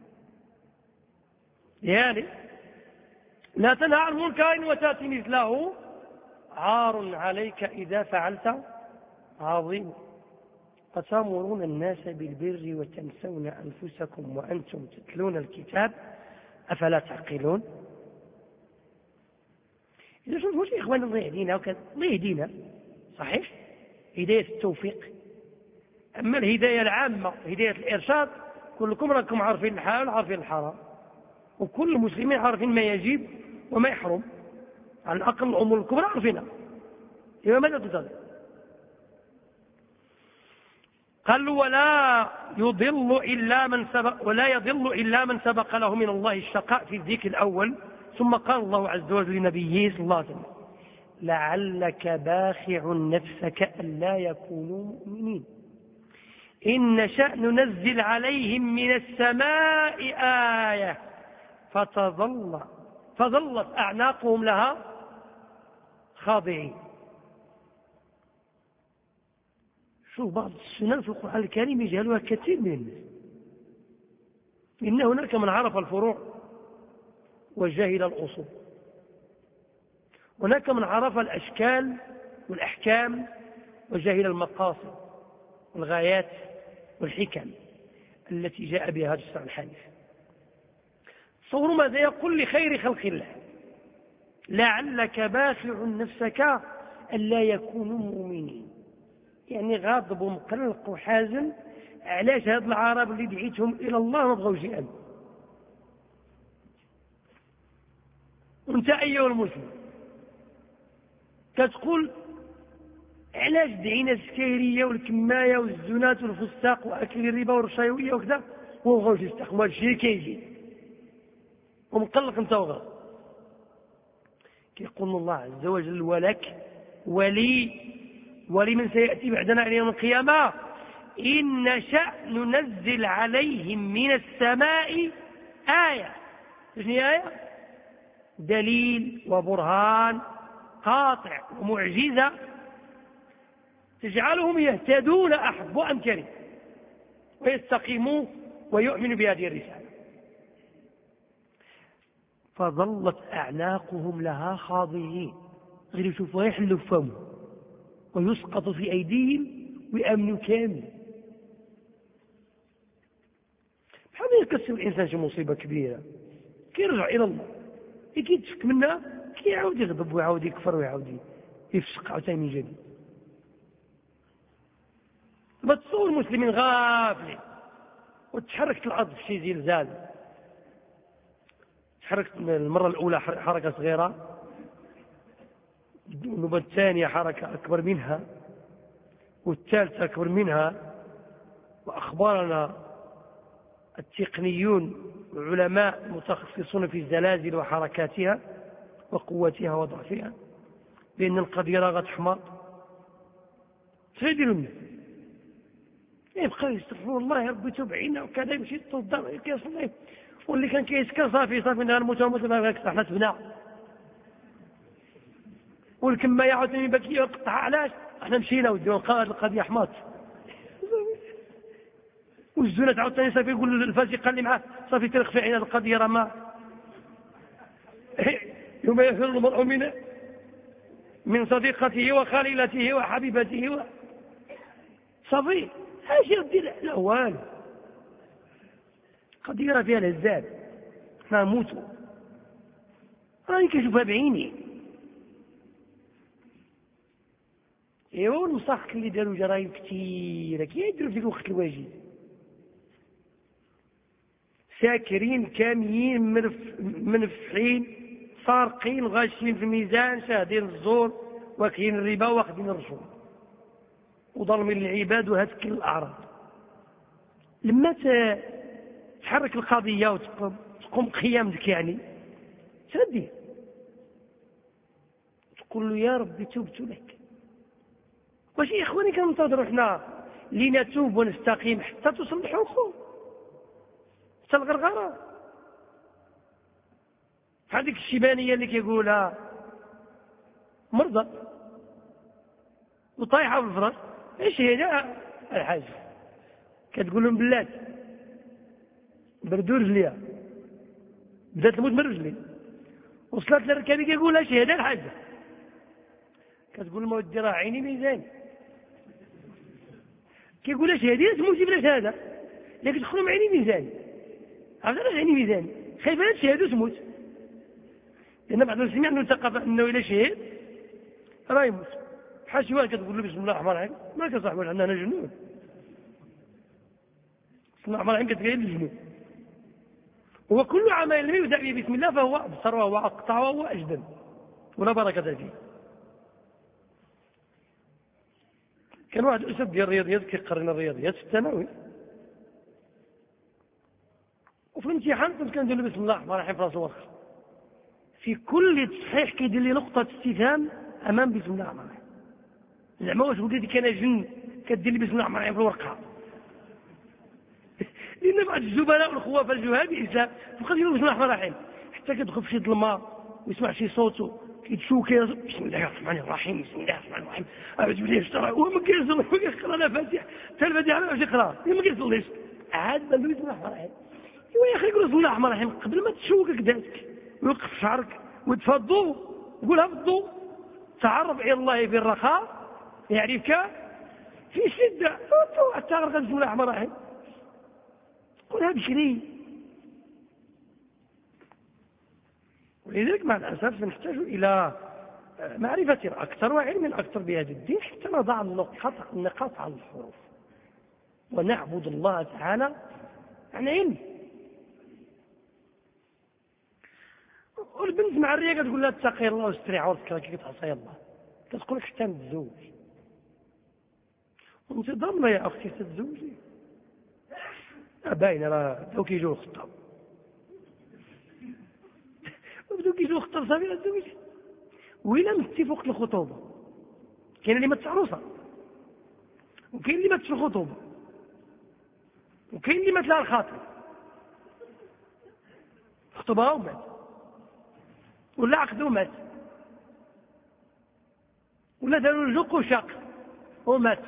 يعني لا تنهى عن منكر وتأتي مثله، عار عليك إذا فعلت عظيم. أتأمرون الناس بالبر وتنسون أنفسكم وأنتم تتلون الكتاب أفلا تعقلون؟ إذا شوف واش إخوان الله يهدينا وكذا، الله يهدينا صحيح، هداية التوفيق. أما الهداية العامة هداية الإرشاد كلكم راكم عارفين الحلال عارفين الحرام، وكل المسلمين عارفين ما يجب وما يحرم، على الأقل الأمور الكبرى عارفينها. إذا ماذا تنتظر؟ قال ولا يضل إلا من سبق ولا يضل إلا من سبق له من الله الشقاء في الذكر الأول. ثم قال الله عز وجل لنبيه صلى الله عليه وسلم لعلك باخع نفسك ألا يكونوا مؤمنين إن نشأ ننزل عليهم من السماء آية فتظل فظلت أعناقهم لها خاضعين. شوف بعض السنن في القرآن الكريم يجهلها كثير من الناس. إن هناك من عرف الفروع وجهل الأصول، هناك من عرف الأشكال والأحكام وجهل المقاصد والغايات والحكم التي جاء بها هذا الشرع الحنيف. تصوروا ماذا يقول لخير خلق الله لعلك باخع نفسك ألا يكونوا مؤمنين، يعني غاضب ومقلق وحازن. علاش هاد العرب اللي دعيتهم إلى الله ما بغاوش يأمنوا؟ وانت أيها المسلم كتقول علاش دعينا السكيرية والكماية والزنات والفساق وأكل الربا والرشاوية وكذا وما بغاوش يستقموا هذا الشيء كيجي ومقلق انت وغاضب. كيقول الله عز وجل ولك ولي ولمن سيأتي بعدنا إلى يوم القيامة إن نشأ ننزل عليهم من السماء آية. شنو آية؟ دليل وبرهان قاطع ومعجزة تجعلهم يهتدون أحب أم كره ويستقيموا ويؤمنوا بهذه الرسالة. فظلت أعناقهم لها خاضعين، غير يشوفوا يحلوا فمهم ويسقط في أيديهم ويأمنوا كامل. بحال يكسب الإنسان شي مصيبة كبيرة كيرجع إلى الله، كيتفك منها كيعاود يغضب ويعاود يكفر ويعاود يفسق عاوتاني من جديد. ما تصور المسلمين غافلين وتحركت الأرض في شي زلزال، تحركت المرة الأولى حركة صغيرة، النوبة الثانية حركة أكبر منها، والثالثة أكبر منها. وأخبارنا التقنيون والعلماء المتخصصون في الزلازل وحركاتها وقوتها وضعفها بأن القديرة غتحمر. سيديروا الناس يبقى يستغفروا الله يا ربي توب عينا وكذا، يمشي يتوضا كيصلي، واللي كان كيسكر صافي صافي نهار الموت الموت حنا تبنى، والكمايه عاوتاني باكي يقطع. علاش؟ احنا مشينا ودي ونلقى القضيه حماط، والزنات عاوتاني صافي يقول الفاسق اللي معاه صافي ترخفي عينا القضيه راه ما يوم يفر المرء من من صديقته وخليلته وحبيبته و... صافي اش يدير؟ لا والو، قضيه فيها الهزال، احنا نموتوا. راني كنشوفها بعيني. ايوا المصاحك اللي داروا جرايم كثيره كيديروا في ذيك الوقت الواجب، ساكرين كاميين منفحين سارقين غاشين في الميزان شاهدين الزور واكلين الربا واخذين الرشوة وظالمين العباد وهتك الأعراض. لما تحرك القضية وتقوم قيامتك يعني تردي تقول له يا ربي توبت لك. واش يا إخواني كننتظروا حنا لنتوب ونستقيم حتى توصل الحكم حتى الغرغرة؟ هذيك الشيبانية اللي كيقولها مرضى وطايحة في الفراش، ايش هي الحاجة؟ كتقول لهم بلاد بردوا رجليها بدات تموت من رجلي، وصلت للركابي كيقول ايش هذا الحاجة؟ كتقول لهم ودي راه عيني ميزان. كيقول اش هذه تموتي بلاش هذا، لكن تدخلوا مع عيني ميزان. عرفت علاش عيني ميزان؟ خايفه لا تشهد وتموت، لان بعض المسلمين عندهم ثقافه انه الا شهد راه يموت. بحال شي واحد كتقول له بسم الله الرحمن الرحيم مالك يا صاحبي عندنا جنون، بسم الله الرحمن الرحيم كتقال الجنون. هو كل عمل لم يبدا به بسم الله فهو ابصر وهو اقطع وهو اجدم ولا بركه فيه. كان واحد الأستاذ ديال الرياضيات كيقرن الرياضيات في الثانوي، وفي الامتحان كنت كندير بسم الله الرحمن الرحيم في راس الورقه، في كل تصحيح كيدير لي نقطه استفهام امام بسم الله الرحمن الرحيم. زعما واش وليتي كان جن كدير لي بسم الله الرحمن الرحيم في الورقه؟ لان بعض الزبلاء والخوافه الجهال بالاسلام بقى يديروا بسم الله الرحمن الرحيم حتى كيدخل في شي ظلمه ويسمع شي صوت كيتشوكي بسم الله الرحمن الرحيم بسم الله الرحمن الرحيم اعوذ بالله من الشيطان الرجيم. هو ما كيصلي ما كيقرا لا فاتحه حتى الفاتحه ما كيقرا ما كيصليش عاد بان بسم الله الرحمن الرحيم. ايوا يا اخي قول بسم الله الرحمن الرحيم قبل ما تشوكك ذاتك ويوقف شعرك وتفضوا قولها بالضوء. تعرف الى الله في الرخاء يعرفك في الشده، حتى غرقت بسم الله الرحمن الرحيم قولها بشري. ولذلك مع الأسف نحتاج إلى معرفة أكثر وعلم أكثر بهذا الدين حتى نضع النقاط على الحروف ونعبد الله تعالى عن علم. والبنت مع الرياء كتقول لها اتقي الله واستري عورتك كي كتعصي الله، كتقول لك حتى نتزوج وانت ضامنه يا اختي تتزوجي؟ باينه راه بداو كيجيو الخطاب بداو كيجيو الخطاب صافي تتزوجي. وإلا متي في وقت الخطوبه كاين اللي مات عروسه وكاين اللي مات في الخطوبه وكاين اللي مات لها الخاطب خطبها ومات ولا عقده ومات ولا داروا الجوق وشاق ومات.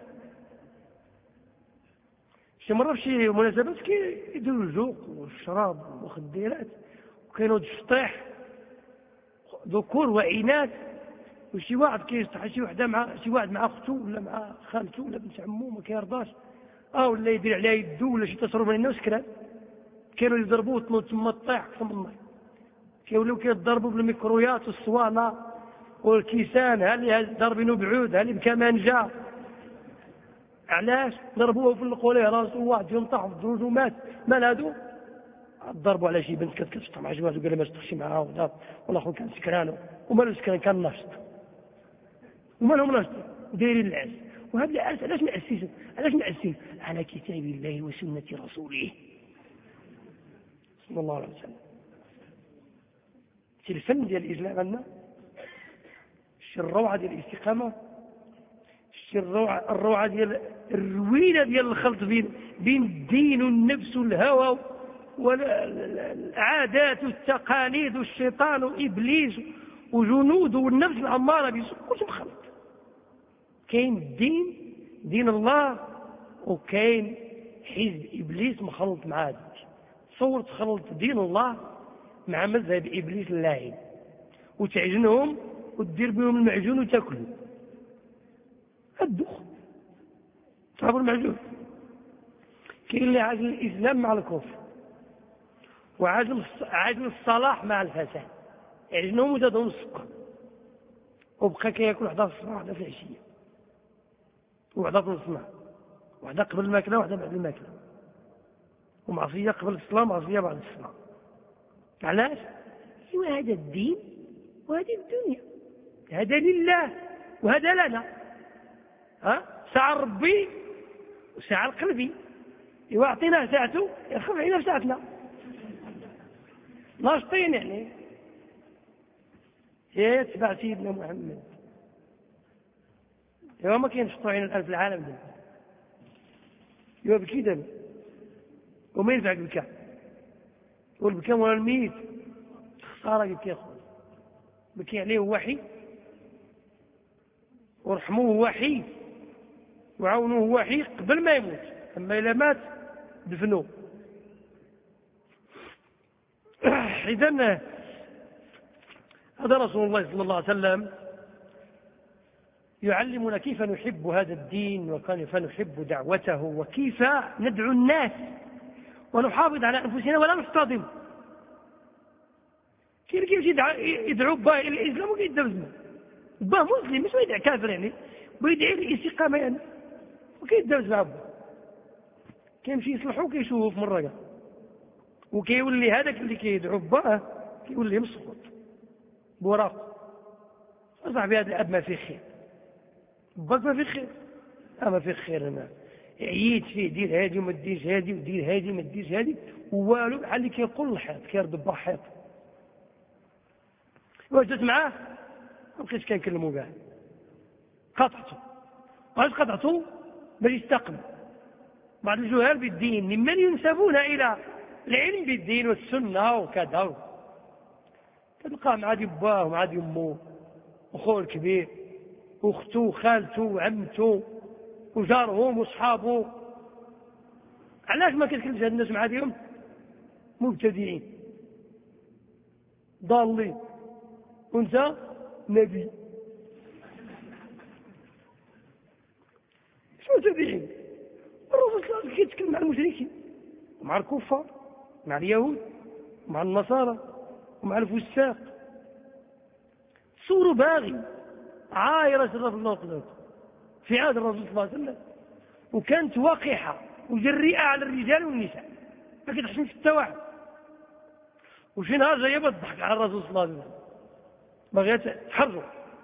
شي مرة في شي مناسبات كيديروا الجوق والشراب والمخدرات وكاينوا الشطيح ذكور وإناث، وشي واحد كيصطح شي وحده مع شي واحد مع اخته ولا مع خالته ولا بنت عمو ما كيرضاش اه ولا يدير عليها يدو ولا شي تصرف من الناس كرا كانوا يضربوه تموت تما طيح قسم بالله. كيوليو كيضربوا بالميكرويات والصوانه والكيسان، ها اللي ضاربينه بعود ها اللي بكمانجه. علاش ضربوه في القوليه راسو واحد ينطح في الدروج ومات؟ مال هادو ضربوا على شي بنت كانت كتشطح مع شي واحد وقال لها ما تشطحش معاها ولا والاخر كان سكران ومالو سكران كان ناشط ومالهم ناشط دايرين العز. وهذا العز علاش مأسسين؟ علاش مأسسين؟ على كتاب الله وسنه رسوله صلى الله عليه وسلم. شي الفن ديال الاسلام عندنا، شي الروعه ديال الاستقامه، شي الروعه الروعه ديال الروينه ديال الخلط بين بين الدين والنفس والهوى والعادات والتقاليد والشيطان وابليس وجنوده والنفس الاماره بسوء كلش مخلط. كاين الدين دين الله وكاين حزب ابليس مخلط مع هذا. تصور تخلط دين الله مع مذهب ابليس اللاعب وتعجنهم وتدير بهم المعجون وتاكلوا الدخ تعبوا المعجون. كاين اللي عاجل الاسلام مع الكفر وعاجل عاجل الصلاح مع الفساد، عجنهم وزادهم السكر وبقى كياكل وحده في الصباح وحده في العشيه وحده في الصباح وحده قبل الماكله وحده بعد الماكله ومعصيه قبل الصلاه ومعصيه بعد الصلاه. علاش؟ ايوا هذا الدين وهذه الدنيا. هذا لله وهذا لنا. ها ساعة ربي وساعة قلبي، يعطينا ساعته يخف علينا ساعتنا ناشطين يعني. يا تبع سيدنا محمد. يا ما كينشطوا عين الآن في العالم ده، يا بكي دابا وما ينفعك بكا والبكا ولا الميت خسارة يبكي أخوان. بكي عليه وحي ورحموه وحي وعاونوه وحي قبل ما يموت، أما إذا مات دفنوه. إذن هذا رسول الله صلى الله عليه وسلم يعلمنا كيف نحب هذا الدين وكيف نحب دعوته وكيف ندعو الناس ونحافظ على أنفسنا ولا نصطدم. كيف كيف يدعو باه إلى الإسلام وكيدبزنا باه مسلم مش يدعي كافر يعني ويدعي الاستقامة يعني وكيدبز مع باه. كيمشي يصلحو كيشوف مرة كاع وكيولي هذاك اللي كيدعو باه كيولي مسخوط بوراق. صاحبي هذا الأب ما فيه خير، باك ما فيه خير، أما فيه خير. أنا عييت فيه دير هادي وما ديرش هادي ودير هادي ما ديرش هادي والو بحال اللي كيقول الحيط كيرد بحيط. وجدت معاه ما بقيتش كنكلمو كاع، قطعته. علاش قطعته؟ باش يستقم. بعض الجهال بالدين ممن ينسبون إلى العلم بالدين والسنة وكذا تلقاه مع دي باه ومع دي امه وخوه الكبير واخته وخالته وعمته وجارهم واصحابه. علاش ما كتكلمش هاد الناس مع ديهم؟ مبتدئين ضالين وانت نبي. مش مبتدئين. الرسول صلى الله عليه وسلم كيتكلم مع المشركين ومع الكفار مع اليهود ومع النصارى ومع الفساق. صوروا باغي عايرة شرف الله قدرته في عهد الرسول صلى الله عليه وسلم، وكانت وقحة وجريئة على الرجال والنساء ما كتحسنش حتى واحد. وشي نهار جايه بتضحك على الرسول صلى الله عليه وسلم باغيه تحرر،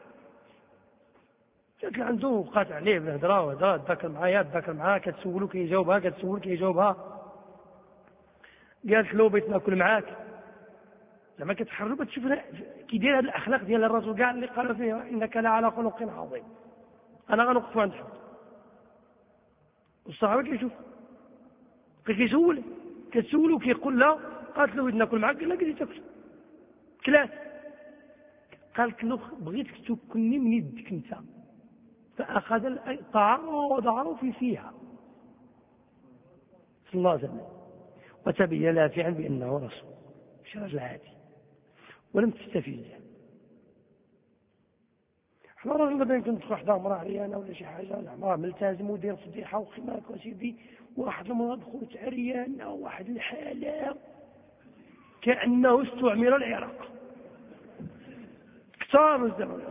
جات عنده وقات عليه بالهضره وهضره تذاكر معايا تذاكر معاها كتسولو كيجاوبها كتسول كيجاوبها. قالت له بغيت ناكل معاك. زعما كتحرر بتشوف كيدير هذه الاخلاق ديال الرسول كاع اللي قال فيه انك لا على خلق عظيم. انا غنوقف عند حد والصحابه كيشوف كيسول كتسولو كيقول لا. قالت له بغيت ناكل معاك قال لها قلت تاكل كلاس. قالت له بغيتك تاكلني من يدك انت، فاخذ الطعام ووضعه في فيها صلى الله عليه وسلم وتبين لها فعلا بانه رسول مش رجل عادي ولم تستفيد. احنا راجل غدا يمكن تدخل واحده امراه عريانه ولا شي حاجه زعما ملتزم ودير فضيحه وخماك وسيدي واحد المراه دخلت عريانه وواحد الحاله كانه استعمر العراق كثار الزمن.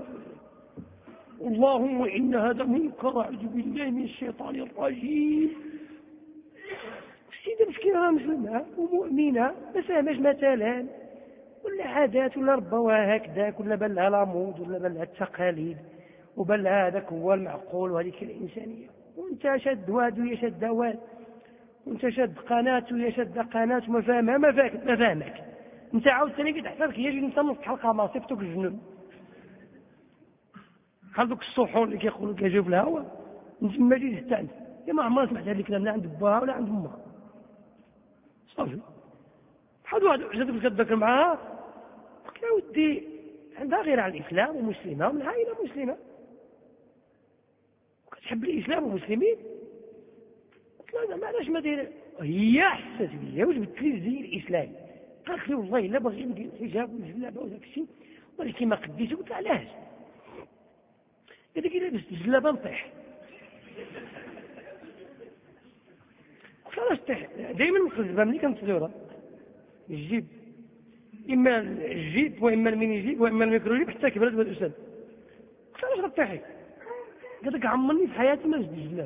اللهم ان هذا منكر اعوذ بالله من الشيطان الرجيم. السيده مسكينه مسلمه ومؤمنه ما فاهماش مثلا ولا عادات ولا ربوها هكذاك ولا بان لها لامود ولا بان لها التقاليد وبان لها هذاك هو المعقول وهذيك الانسانيه. وانت شاد واد وهي شاد واد وانت شاد قناه وهي شاد قناه وما فاهمها ما فاهمك ما فاهمك. انت عاوتاني كتحترك هي انت نص حلقه ما صيفطك الجنون بحال دوك الصحون اللي كيقولوا كيجيو في الهواء انت ما جيتش حتى انت. يا ما عمرها سمعت هذا الكلام لا عند باها ولا عند امها صافي. بحال واحد عجبك كتذكر معاها قلت يا ودي عندها غير على الاسلام ومسلمه ومن عائله مسلمه وكتحب الاسلام والمسلمين. قلت لها زعما علاش ما داير هي حست بيا واش بدت لي الزي الاسلامي. قالت لي والله الا باغي ندير الحجاب والجلابه وداك الشيء ولكن ما قديتش. قلت لها علاش؟ قالت لي لابس الجلابه نطيح. قلت لها علاش طيح؟ دائما نقلبها ملي كنتزورها الجيب اما الجيب واما الميني جيب واما الميكرو جيب حتى كبرت بالاستاذ. قلت لها علاش غطيحي؟ قالت لك عمرني في حياتي ما لبست الجلاب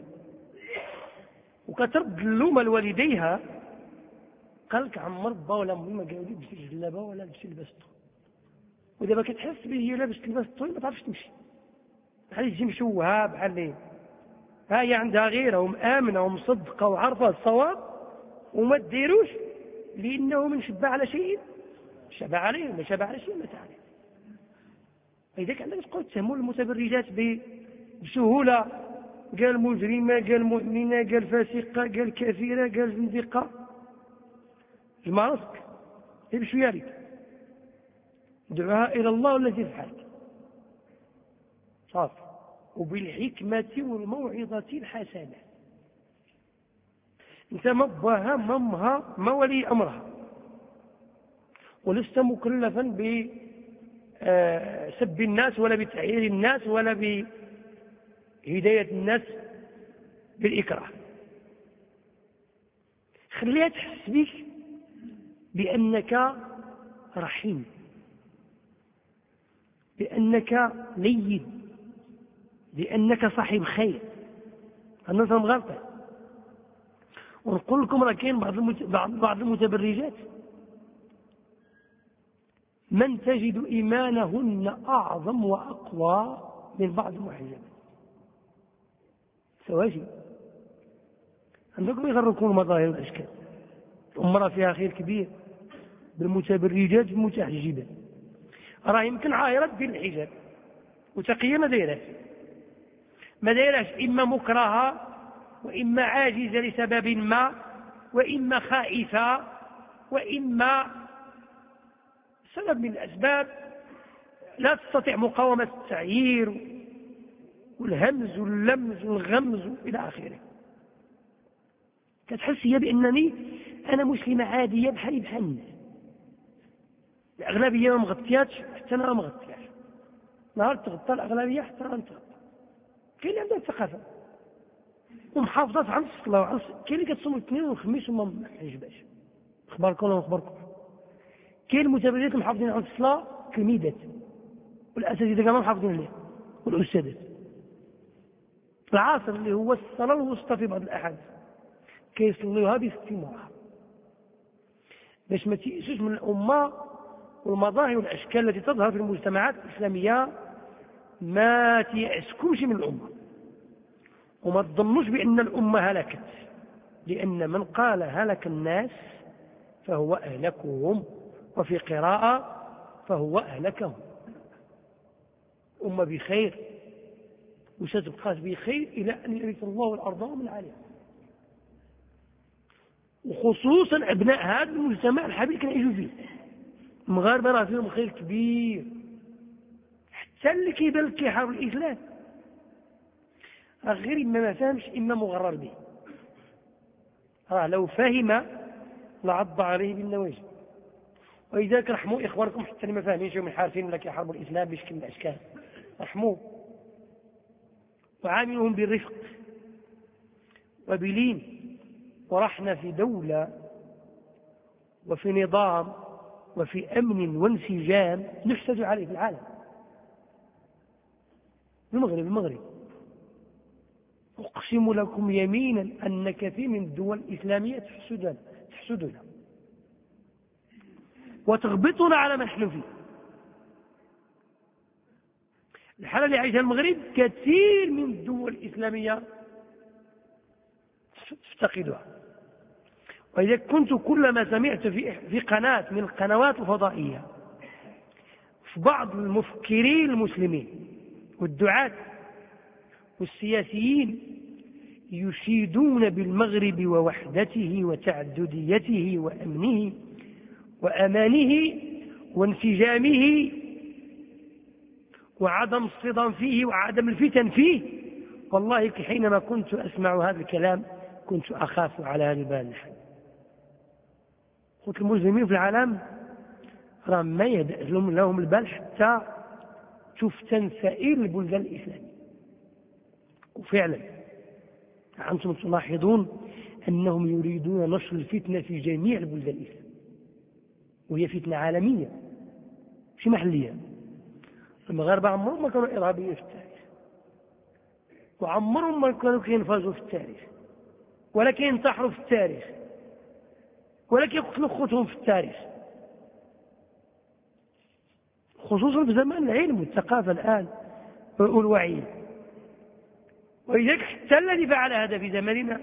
وكترد اللومه لوالديها. قال لك عمر با ولا امي ما قالوا لي لبسي الجلابه ولا لبسي لبسته. ودابا كتحس به هي لابس لباس طويل ما تعرفش تمشي، بحال تجي مشوهه، بحال اللي ها هي عندها غيره ومآمنه ومصدقه وعارفه الصواب وما ديروش لانه من شبع على شيء شبع عليه، ما شبع على شيء مات عليه. لذلك عندما تقول تهموا المتبرجات بسهوله، قال مجرمه، قال مؤمنه، قال فاسقه، قال كافره، قال زنديقه، جمع راسك غير بشويه عليك، دعاها الى الله والتي في حالك صافي، وبالحكمه والموعظه الحسنه. انت ما باها ما امها ما ولي امرها، ولست مكلفا بسب الناس ولا بتعيير الناس ولا بهدايه الناس بالاكراه. خليها تحس بك بانك رحيم، بانك لين، بانك صاحب خير. الناس غلطه. ونقول لكم راه كاين بعض المتبرجات من تجد إيمانهن أعظم وأقوى من بعض المحجبات. سواجي عندكم يغركم المظاهر والأشكال، أمرا فيها خير كبير بالمتبرجات المتحجبات، راه يمكن عايرات ديال الحجاب وتقية ما دايراش ما دايراش إما مكرهة وإما عاجزة لسبب ما، وإما خائفة، وإما سبب من الأسباب لا تستطيع مقاومة التعيير والهمز واللمز والغمز إلى آخره. كتحس هي بأنني أنا مسلمة عادية بحالي بحال الناس، الأغلبية ما مغطياتش حتى أنا ما مغطياش، نهار تغطى الأغلبية حتى أنا نتغطى. كاين اللي عندها الثقافة ومحافظات عن الصلاة وعن كاين اللي كتصوم الاثنين والخميس وما محجباش، اخباركم ولا اخباركم. كاين المتبرجات المحافظين على الصلاة كالميدات، والاساتذه كمان محافظين عليها، والاستاذات. العصر اللي هو الصلاة الوسطى في بعض الاحاديث كيصليوها باستمرار باش ما تيأسوش من الامه والمظاهر والاشكال التي تظهر في المجتمعات الاسلاميه. ما تيأسكمش من الامه وما تظنوش بأن الأمة هلكت، لأن من قال هلك الناس فهو أهلكهم، وفي قراءة فهو أهلكهم. أمة بخير وستبقى بخير إلى أن يرث الله الأرض ومن عليها، وخصوصا أبناء هذا المجتمع الحبيب كنعيشوا فيه. المغاربة راه فيهم خير كبير، حتى اللي كيبان لك كيحارب الإسلام غير إما ما فهمش إما مغرر به. راه لو فهم لعض عليه بالنواجذ. ولذلك رحموا إخوانكم حتى اللي ما فاهمينش ومن حارفين ولا كيحاربوا الإسلام بشكل من الأشكال، رحموا وعاملهم بالرفق وبلين ورحنا في دولة وفي نظام وفي أمن وانسجام نحتاج عليه في العالم. المغرب المغرب أقسم لكم يمينا أن كثير من الدول الإسلامية تحسدنا تحسدنا وتغبطنا على ما نحن فيه. الحالة اللي عايشها المغرب كثير من الدول الإسلامية تفتقدها. وإذا كنت كلما سمعت في في قناة من القنوات الفضائية في بعض المفكرين المسلمين والدعاة والسياسيين يشيدون بالمغرب ووحدته وتعدديته وأمنه وأمانه وانسجامه وعدم الصدام فيه وعدم الفتن فيه، والله حينما كنت أسمع هذا الكلام كنت أخاف على هذا البال. قلت المسلمين في العالم راه ما يهدأ لهم البال حتى تفتن سائر البلدان الإسلامية. وفعلا أنتم تلاحظون أنهم يريدون نشر الفتنة في جميع البلدان الإسلامية، وهي فتنة عالمية مش محلية. المغاربة عمرهم ما كانوا إرهابيين في التاريخ، وعمرهم ما كانوا كينفجروا في التاريخ، ولا كينتحروا في التاريخ، ولا كيقتلوا اخوتهم في التاريخ. خصوصا في زمان العلم والثقافة الآن والوعي. ولذلك حتى الذي فعل هذا في زماننا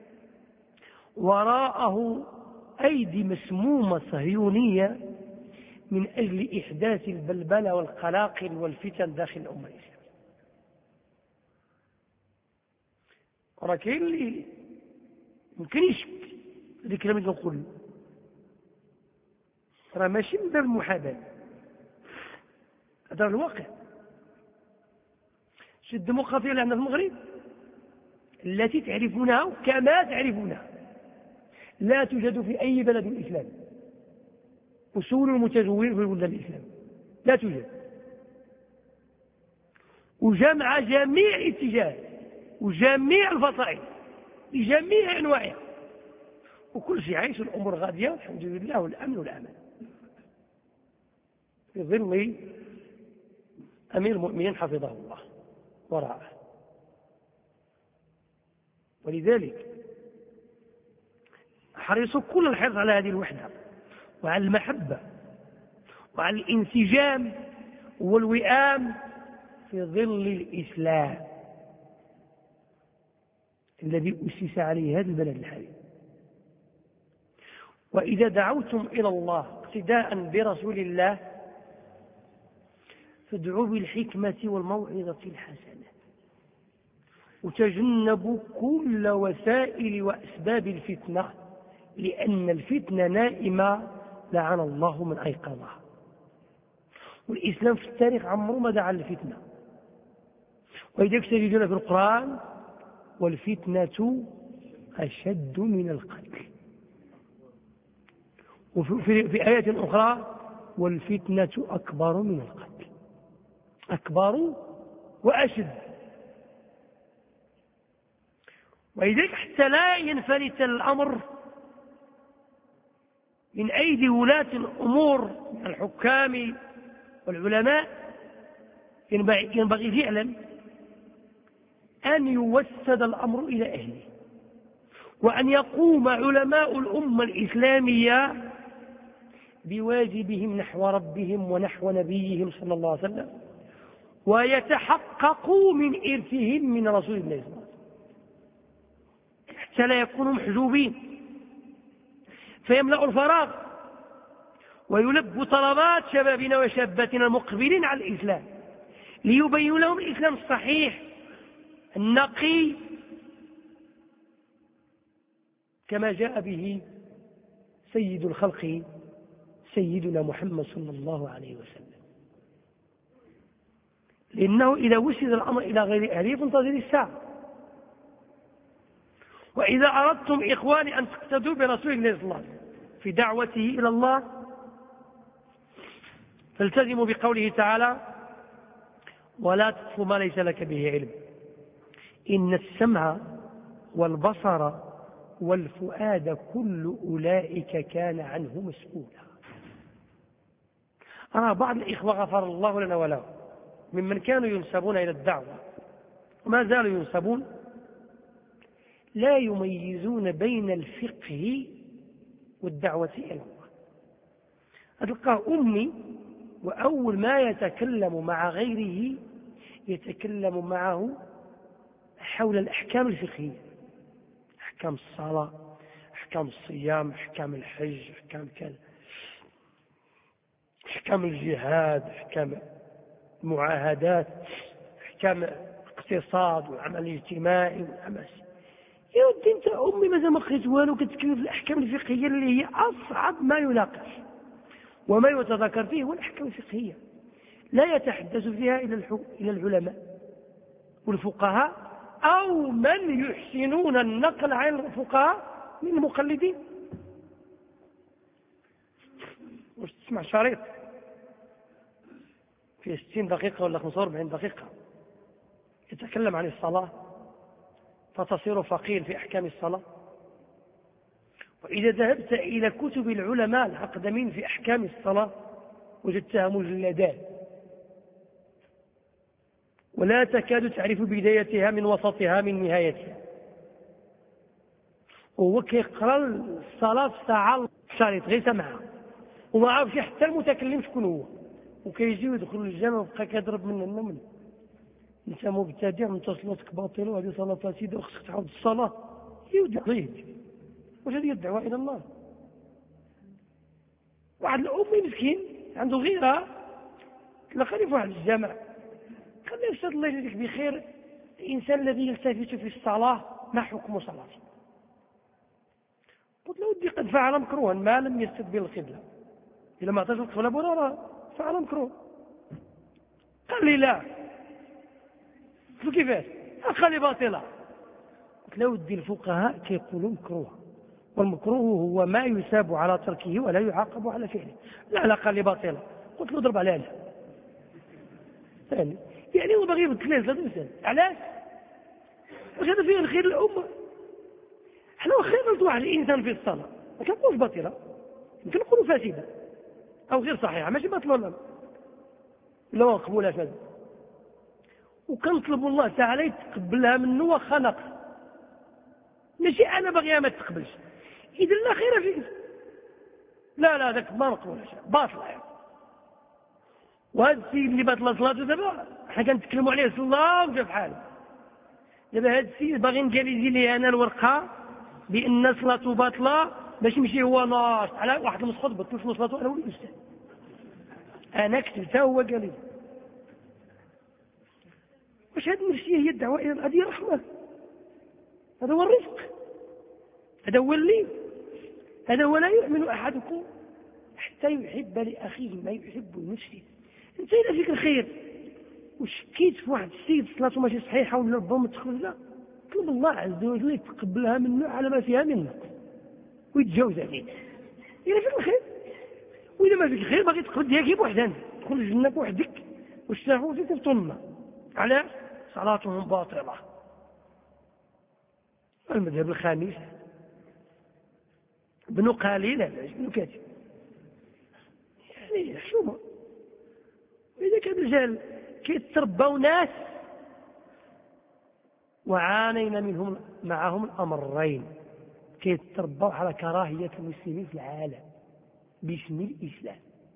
وراءه أيدي مسمومة صهيونية من أجل إحداث البلبلة والقلاقل والفتن داخل الأمة الإسلامية. وراه كاين اللي يمكن يشك هذا الكلام اللي نقول راه ماشي من باب المحاباة، هذا الواقع. الديمقراطية اللي عندنا في المغرب التي تعرفونها كما تعرفونها لا توجد في أي بلد إسلامي. أصول المتجولين في البلدان الإسلامية لا توجد، وجمع جميع الاتجاهات وجميع الفصائل بجميع أنواعها، وكل شيء عايش الأمور غادية الحمد لله، والأمن والأمان في ظل أمير المؤمنين حفظه الله ورعاه. ولذلك حرصوا كل الحرص على هذه الوحدة وعلى المحبة وعلى الانسجام والوئام في ظل الإسلام الذي أسس عليه هذا البلد الحبيب. وإذا دعوتم إلى الله اقتداء برسول الله فادعوا بالحكمة والموعظة الحسنة، وتجنبوا كل وسائل وأسباب الفتنة، لأن الفتنة نائمة لعن الله من أيقظها. والإسلام في التاريخ عمره ما دعا للفتنة، ولذلك تجدون في القرآن والفتنة أشد من القتل، وفي في آية أخرى والفتنة أكبر من القتل، أكبر وأشد. ولذلك حتى لا ينفلت الأمر من أيدي ولاة الأمور من الحكام والعلماء، ينبغي فعلا أن يوسد الأمر إلى أهله، وأن يقوم علماء الأمة الإسلامية بواجبهم نحو ربهم ونحو نبيهم صلى الله عليه وسلم، ويتحققوا من إرثهم من رسول الله صلى الله عليه وسلم حتى لا يكونوا محجوبين فيملأوا الفراغ ويلبوا طلبات شبابنا وشاباتنا المقبلين على الإسلام، ليبين لهم الإسلام الصحيح النقي كما جاء به سيد الخلق سيدنا محمد صلى الله عليه وسلم. لأنه إذا وسد الأمر إلى غير أهله فانتظر الساعة. وإذا أردتم إخواني أن تقتدوا برسول الله صلى الله عليه وسلم في دعوته إلى الله فالتزموا بقوله تعالى ولا تقف ما ليس لك به علم إن السمع والبصر والفؤاد كل أولئك كان عنه مسؤولا. أرى بعض الإخوة غفر الله لنا وله ممن كانوا ينسبون إلى الدعوة وما زالوا ينسبون لا يميزون بين الفقه والدعوة إلى الله. أتلقاه أمي وأول ما يتكلم مع غيره يتكلم معه حول الأحكام الفقهية، أحكام الصلاة، أحكام الصيام، أحكام الحج، أحكام كذا، أحكام الجهاد، أحكام المعاهدات، أحكام الاقتصاد والعمل الاجتماعي والعمل. يا ودي انت امي مازال ما قريت والو كتكلم في الاحكام الفقهيه اللي هي اصعب ما يناقش وما يتذكر فيه هو الاحكام الفقهيه، لا يتحدث فيها الى الى العلماء والفقهاء او من يحسنون النقل عن الفقهاء من المقلدين. واش تسمع شريط في ستين دقيقه ولا خمسة وأربعين دقيقه يتكلم عن الصلاه فتصير فقير في أحكام الصلاة؟ وإذا ذهبت إلى كتب العلماء الأقدمين في أحكام الصلاة وجدتها مجلدات ولا تكاد تعرف بدايتها من وسطها من نهايتها، وهو كيقرأ الصلاة في ساعة شريط غير سمعها وما عرفش حتى المتكلم شكون هو وكيجي ويدخل الجامع وبقى كيضرب من هنا ومن انت مبتدع وانت صلاتك باطله وهذه صلاه فاسده وخصك تعاود الصلاه. يودي واش هذه الدعوه الى الله؟ واحد الامي مسكين عنده غيره تلقاني في واحد الجامع قال لي استاذ الله يجزيك بخير الانسان الذي يلتفت في الصلاه ما حكم صلاته؟ قلت له ودي قد فعل مكروها ما لم يستدبر القبله، اذا ما عطاش القبله برا فعل مكروه. قال لي لا. قلت له كيفاش؟ قال لي باطله. قلت له ودي الفقهاء كيقولوا مكروه، والمكروه هو ما يثاب على تركه ولا يعاقب على فعله. لا لا قال لي باطله. قلت له ضرب على هذا ثاني، يعني هو باغي يبدل ثلاثه مثال. علاش؟ واش هذا فيه الخير للامه؟ احنا واخا غلط واحد الانسان في الصلاه ما كنقولوش باطله، يمكن نقولوا فاسده او غير صحيحه، ماشي باطله ولا لا ما نقبلوهاش هذا، وكنطلب الله تعالى يتقبلها منه واخا ناقص، ماشي انا باغيها ما تقبلش. اذا لا خير فيك. لا لا ذاك ما نقبلوهاش باطله يعني. وهذا السيد اللي باطله صلاته دابا حنا كنتكلموا عليه صلى الله وجا بحاله. دابا هذا السيد باغي نجاليزي لي انا الورقه بان صلاته باطله باش يمشي هو ناشط على واحد المسخط بطل صلاته انا ولي الاستاذ. انا كتبتها هو قال لي. واش هذه النفسيه هي الدعوه الى هذه رحمه؟ هذا هو الرزق، هذا هو اللين، هذا هو لا يؤمن احدكم حتى يحب لاخيه ما يحب لنفسه. انت اذا فيك الخير وشكيت في واحد السيد صلاته ماشي صحيحه ولا ربما تخرج لا، اطلب الله عز وجل يتقبلها منه على ما فيها منك ويتجاوز عليك اذا فيك الخير. واذا ما فيك الخير باغي تقبل ديالك بوحدك تدخل الجنه بوحدك والشهوه فيك الطمه. علاش؟ صلاتهم باطله. المذهب الخامس ابن قليل ابن كاتب يعني حشومه. واذا كان رجال كيتربوا ناس وعانينا منهم معهم الامرين، كيتربوا على كراهيه المسلمين في العالم باسم الاسلام.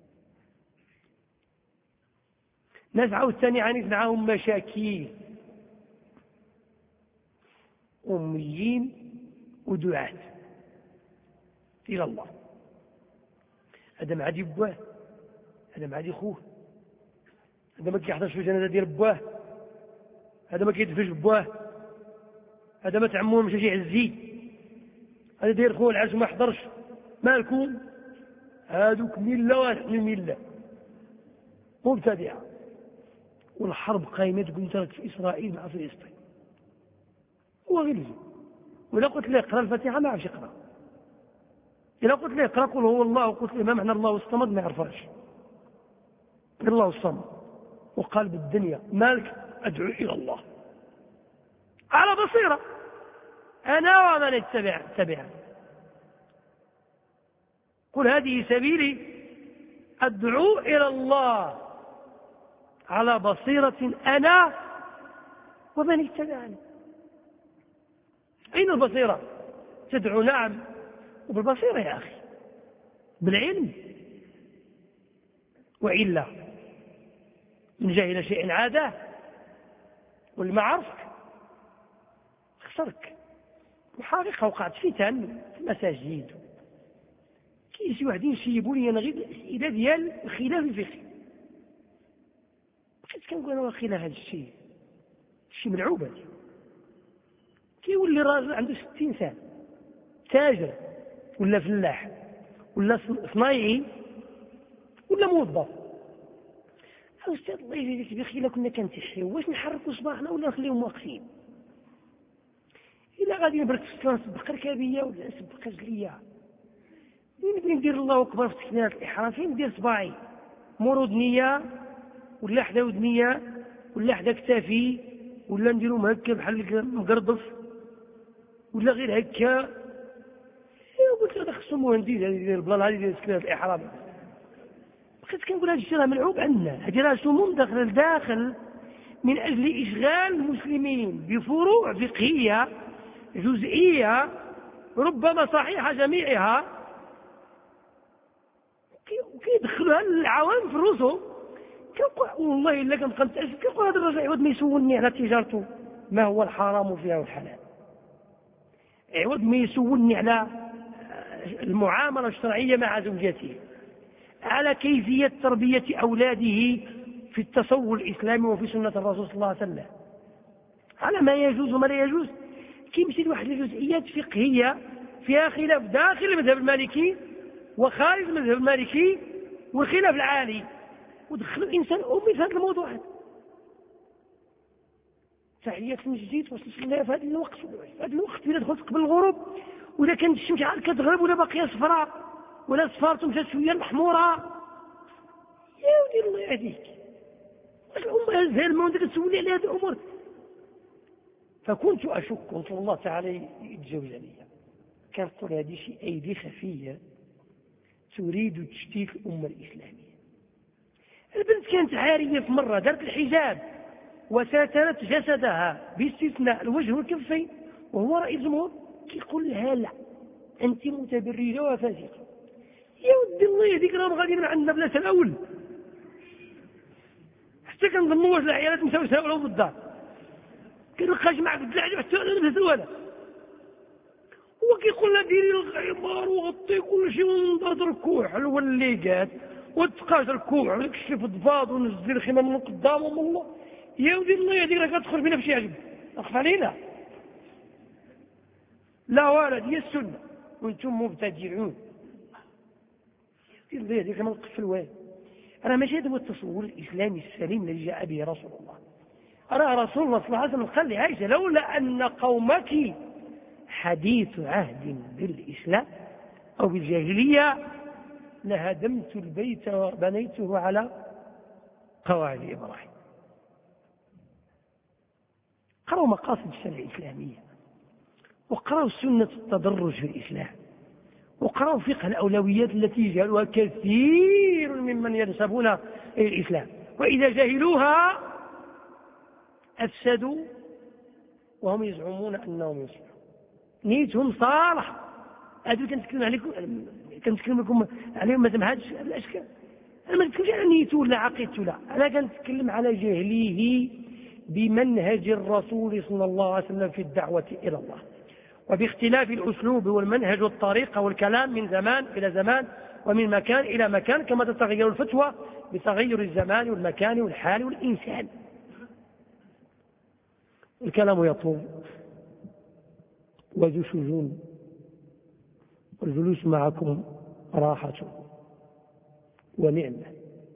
ناس عاوتاني عانيت معهم مشاكل، أميين ودعاة إلى الله. هذا معادي بواه، هذا معادي خوه، هذا ما كيحضرش في الجنازة ديال بواه، هذا ما كيدفنش بواه، هذا ما تعموه مشى شي عزي، هذا داير خوه العرس ما حضرش. مالكم؟ هذوك ملة ونحن ملة مبتدعة. والحرب قايمة قلت لك في إسرائيل مع فلسطين. هو غير وإذا قلت له اقرأ الفاتحة ما عرفش يقرأ. إذا قلت له اقرأ قل هو الله وقلت له ما معنى الله الصمد ما يعرفهاش. الله الصمد وقال بالدنيا مالك أدعو إلى الله على بصيرة أنا ومن اتبع اتبعني. قل هذه سبيلي أدعو إلى الله على بصيرة أنا ومن اتبعني. أين البصيرة؟ تدعو نعم وبالبصيرة يا أخي بالعلم، وإلا من جهل شيء عاده واللي ما عرفك خسرك. وحقيقة وقعت فتن في المساجد كيجي واحد يشيبوا لي انا غير الاسئله ديال الخلاف الفقهي. بقيت كنقول انا واخيلا هذا الشيء شي ملعوبه. كيولي راجل عنده ستين سنه تاجر ولا فلاح ولا صنايعي ولا موظف. أستاذ الله يجزيك بخير إلا كنا كنتحيو واش نحركوا صباحنا ولا نخليهم واقفين؟ إلا غادي نبرك في الصلاة نسبق ركابية ولا نسبق رجلية؟ نبغي ندير الله أكبر في تكبيرات الإحرام فين ندير صباعي؟ مور ودنية ولا حدا ودنية ولا حدا كتافي ولا نديرهم هكا بحال مقرضف ولا غير هكا؟ إيه قلت هذا خصو مهندس هذه البلان هذه ديال تكبيرات الإحرام. بقيت كنقول هذا الشيء راه ملعوب عندنا، هذه راه سموم داخل الداخل من أجل إشغال المسلمين بفروع فقهية جزئية ربما صحيحة جميعها وكيدخلوها العوام في رؤوسهم والله إلا كنبقى نتأسف كنقول هذا الرجل عوض ما يسولني على تجارته ما هو الحرام فيها والحلال، عوض ما يسولني على المعاملة الشرعية مع زوجته، على كيفية تربية أولاده في التصور الإسلامي وفي سنة الرسول صلى الله عليه وسلم، على ما يجوز وما لا يجوز، كيمشي لواحد الجزئيات فقهية فيها خلاف داخل المذهب المالكي وخارج المذهب المالكي والخلاف العالي، ودخل الإنسان أمي في هذا الموضوع. تحية المسجد وصلت لها في هذا الوقت، في هذا الوقت إذا دخلت قبل الغروب وإذا كانت الشمس عاد كتغرب ولا باقية صفراء ولا صفارته مشات شوية محمورة، يا ودي الله يهديك، واش الأمة هزها الماء وأنت كتسولني على هذه الأمور؟ فكنت أشك، قلت الله تعالى يتجاوز عليا، كانت تقول هذه شيء أيدي خفية تريد تشتيت الأمة الإسلامية. البنت كانت عارية في مرة دارت الحجاب وسترت جسدها باستثناء الوجه والكفين وهو رئيس الجمهور كيقول لها لا أنت متبرجة وفاسقة. يا ودي الله يهديك راهم غاديين من عندنا بلا تناول، حتى كنظنوا واش العيالات مشاو يساولوا في الدار كنلقاش معك الدلع حتى لبست الولد، هو كيقول لها ديري الغمار وغطي كل شيء ونضاد الكوع والليقات وتقاش الكوع وتكشف الضفاض ونزل الخيمه من قدام ومن الله. يا ودي الله يهديك راك تدخل بينا بشي عجب اخف علينا، لا ولد هي السنه وانتم مبتدعون. يا ودي الله يهديك ما نقفل والو، انا ماشي هذا هو التصور الاسلامي السليم الذي جاء به رسول الله. أرى رسول الله صلى الله عليه وسلم قال لعائشة لولا أن قومك حديث عهد بالإسلام أو بالجاهلية لهدمت البيت وبنيته على قواعد إبراهيم. قرأوا مقاصد الشريعة الإسلامية، وقرأوا سنة التدرج في الإسلام، وقرأوا فقه الأولويات التي يجهلها كثير ممن ينسبون إلى الإسلام، وإذا جهلوها أفسدوا وهم يزعمون أنهم يصلحون. نيتهم صالحة، هذا كنتكلم عليكم كنتكلم لكم عليهم مثلا هذا الأشكال، أنا ما نتكلمش على نيته ولا عقيدته، لا، أنا كنتكلم على جهله بمنهج الرسول صلى الله عليه وسلم في الدعوة إلى الله، وباختلاف الأسلوب والمنهج والطريقة والكلام من زمان إلى زمان ومن مكان إلى مكان، كما تتغير الفتوى بتغير الزمان والمكان والحال والإنسان. الكلام يطول وذو شجون، والجلوس معكم راحة ونعمة،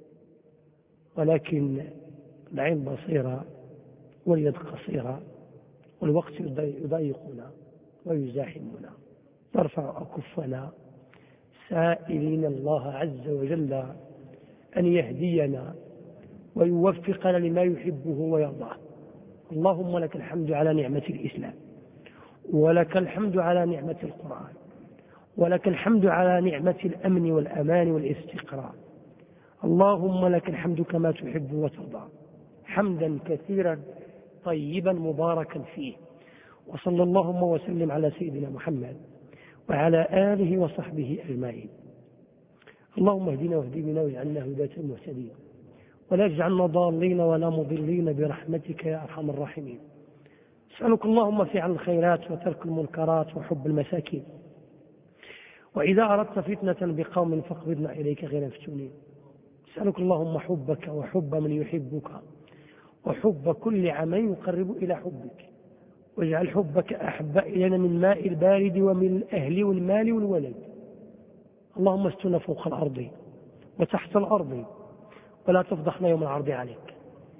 ولكن العين بصيرة واليد قصيرة والوقت يضايقنا ويزاحمنا. نرفع أكفنا سائلين الله عز وجل أن يهدينا ويوفقنا لما يحبه ويرضاه. اللهم لك الحمد على نعمة الإسلام، ولك الحمد على نعمة القرآن، ولك الحمد على نعمة الأمن والأمان والاستقرار. اللهم لك الحمد كما تحب وترضى، حمدا كثيرا طيبا مباركا فيه. وصلى اللهم وسلم على سيدنا محمد وعلى آله وصحبه أجمعين. اللهم اهدنا واهد بنا واجعلنا هداة مهتدين، ولا تجعلنا ضالين ولا مضلين برحمتك يا أرحم الراحمين. أسألك اللهم فعل الخيرات وترك المنكرات وحب المساكين، وإذا أردت فتنة بقوم فاقبضنا إليك غير مفتونين. أسألك اللهم حبك وحب من يحبك وحب كل عمل يقرب إلى حبك، واجعل حبك أحب إلينا من ماء البارد ومن الأهل والمال والولد. اللهم استنا فوق الأرض وتحت الأرض ولا تفضحنا يوم العرض عليك.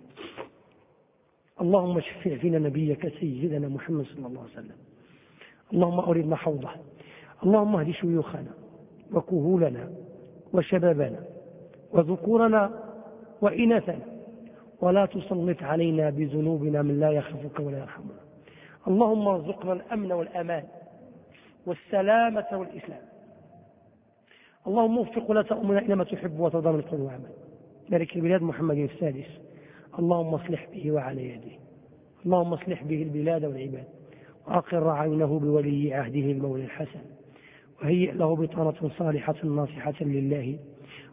اللهم شفع فينا نبيك سيدنا محمد صلى الله عليه وسلم. اللهم أوردنا حوضه. اللهم اهد شيوخنا وكهولنا وشبابنا وذكورنا وإناثنا، ولا تسلط علينا بذنوبنا من لا يخافك ولا يرحمنا. اللهم ارزقنا الأمن والأمان والسلامة والإسلام. اللهم وفق ولا تأمنا إلى ما تحب وترضى من قول وعمل. ملك البلاد محمد السادس، اللهم اصلح به وعلى يده. اللهم اصلح به البلاد والعباد، وأقر عينه بولي عهده المولى الحسن، وهيئ له بطانة صالحة ناصحة لله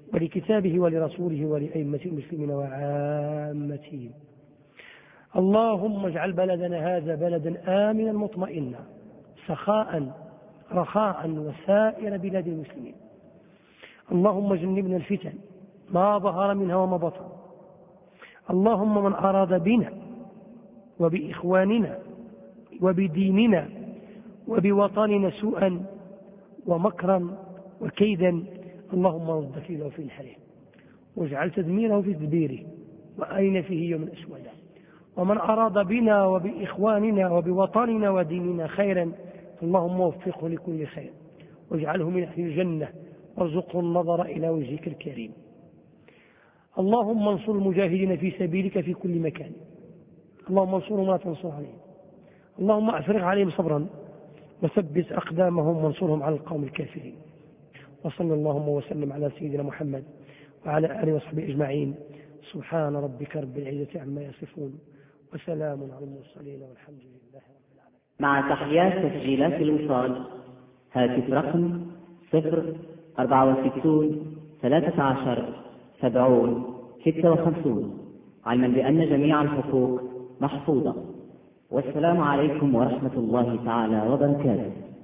ولكتابه ولرسوله ولأئمة المسلمين وعامتهم. اللهم اجعل بلدنا هذا بلدا آمنا مطمئنا سخاء رخاء وسائر بلاد المسلمين. اللهم جنبنا الفتن ما ظهر منها وما بطن. اللهم من أراد بنا وبإخواننا وبديننا وبوطننا سوءا ومكرا وكيدا اللهم رد كيده في نحره واجعل تدميره في تدبيره وأين فيه يوم أسودا. ومن أراد بنا وبإخواننا وبوطننا وديننا خيرا اللهم وفقه لكل خير واجعله من أهل الجنة وارزقه النظر إلى وجهك الكريم. اللهم انصر المجاهدين في سبيلك في كل مكان. اللهم انصرهم ولا تنصر عليهم. اللهم أفرغ عليهم صبرا وثبت أقدامهم وانصرهم على القوم الكافرين. وصلى اللهم وسلم على سيدنا محمد وعلى آله وصحبه أجمعين. سبحان ربك رب العزة عما يصفون وسلام على المرسلين والحمد لله رب العالمين. مع تحيات تسجيلات الوصال، هاتف رقم صفر أربعة وستون ثلاثة عشر سبعون ستة وخمسون، علما بأن جميع الحقوق محفوظة. والسلام عليكم ورحمة الله تعالى وبركاته.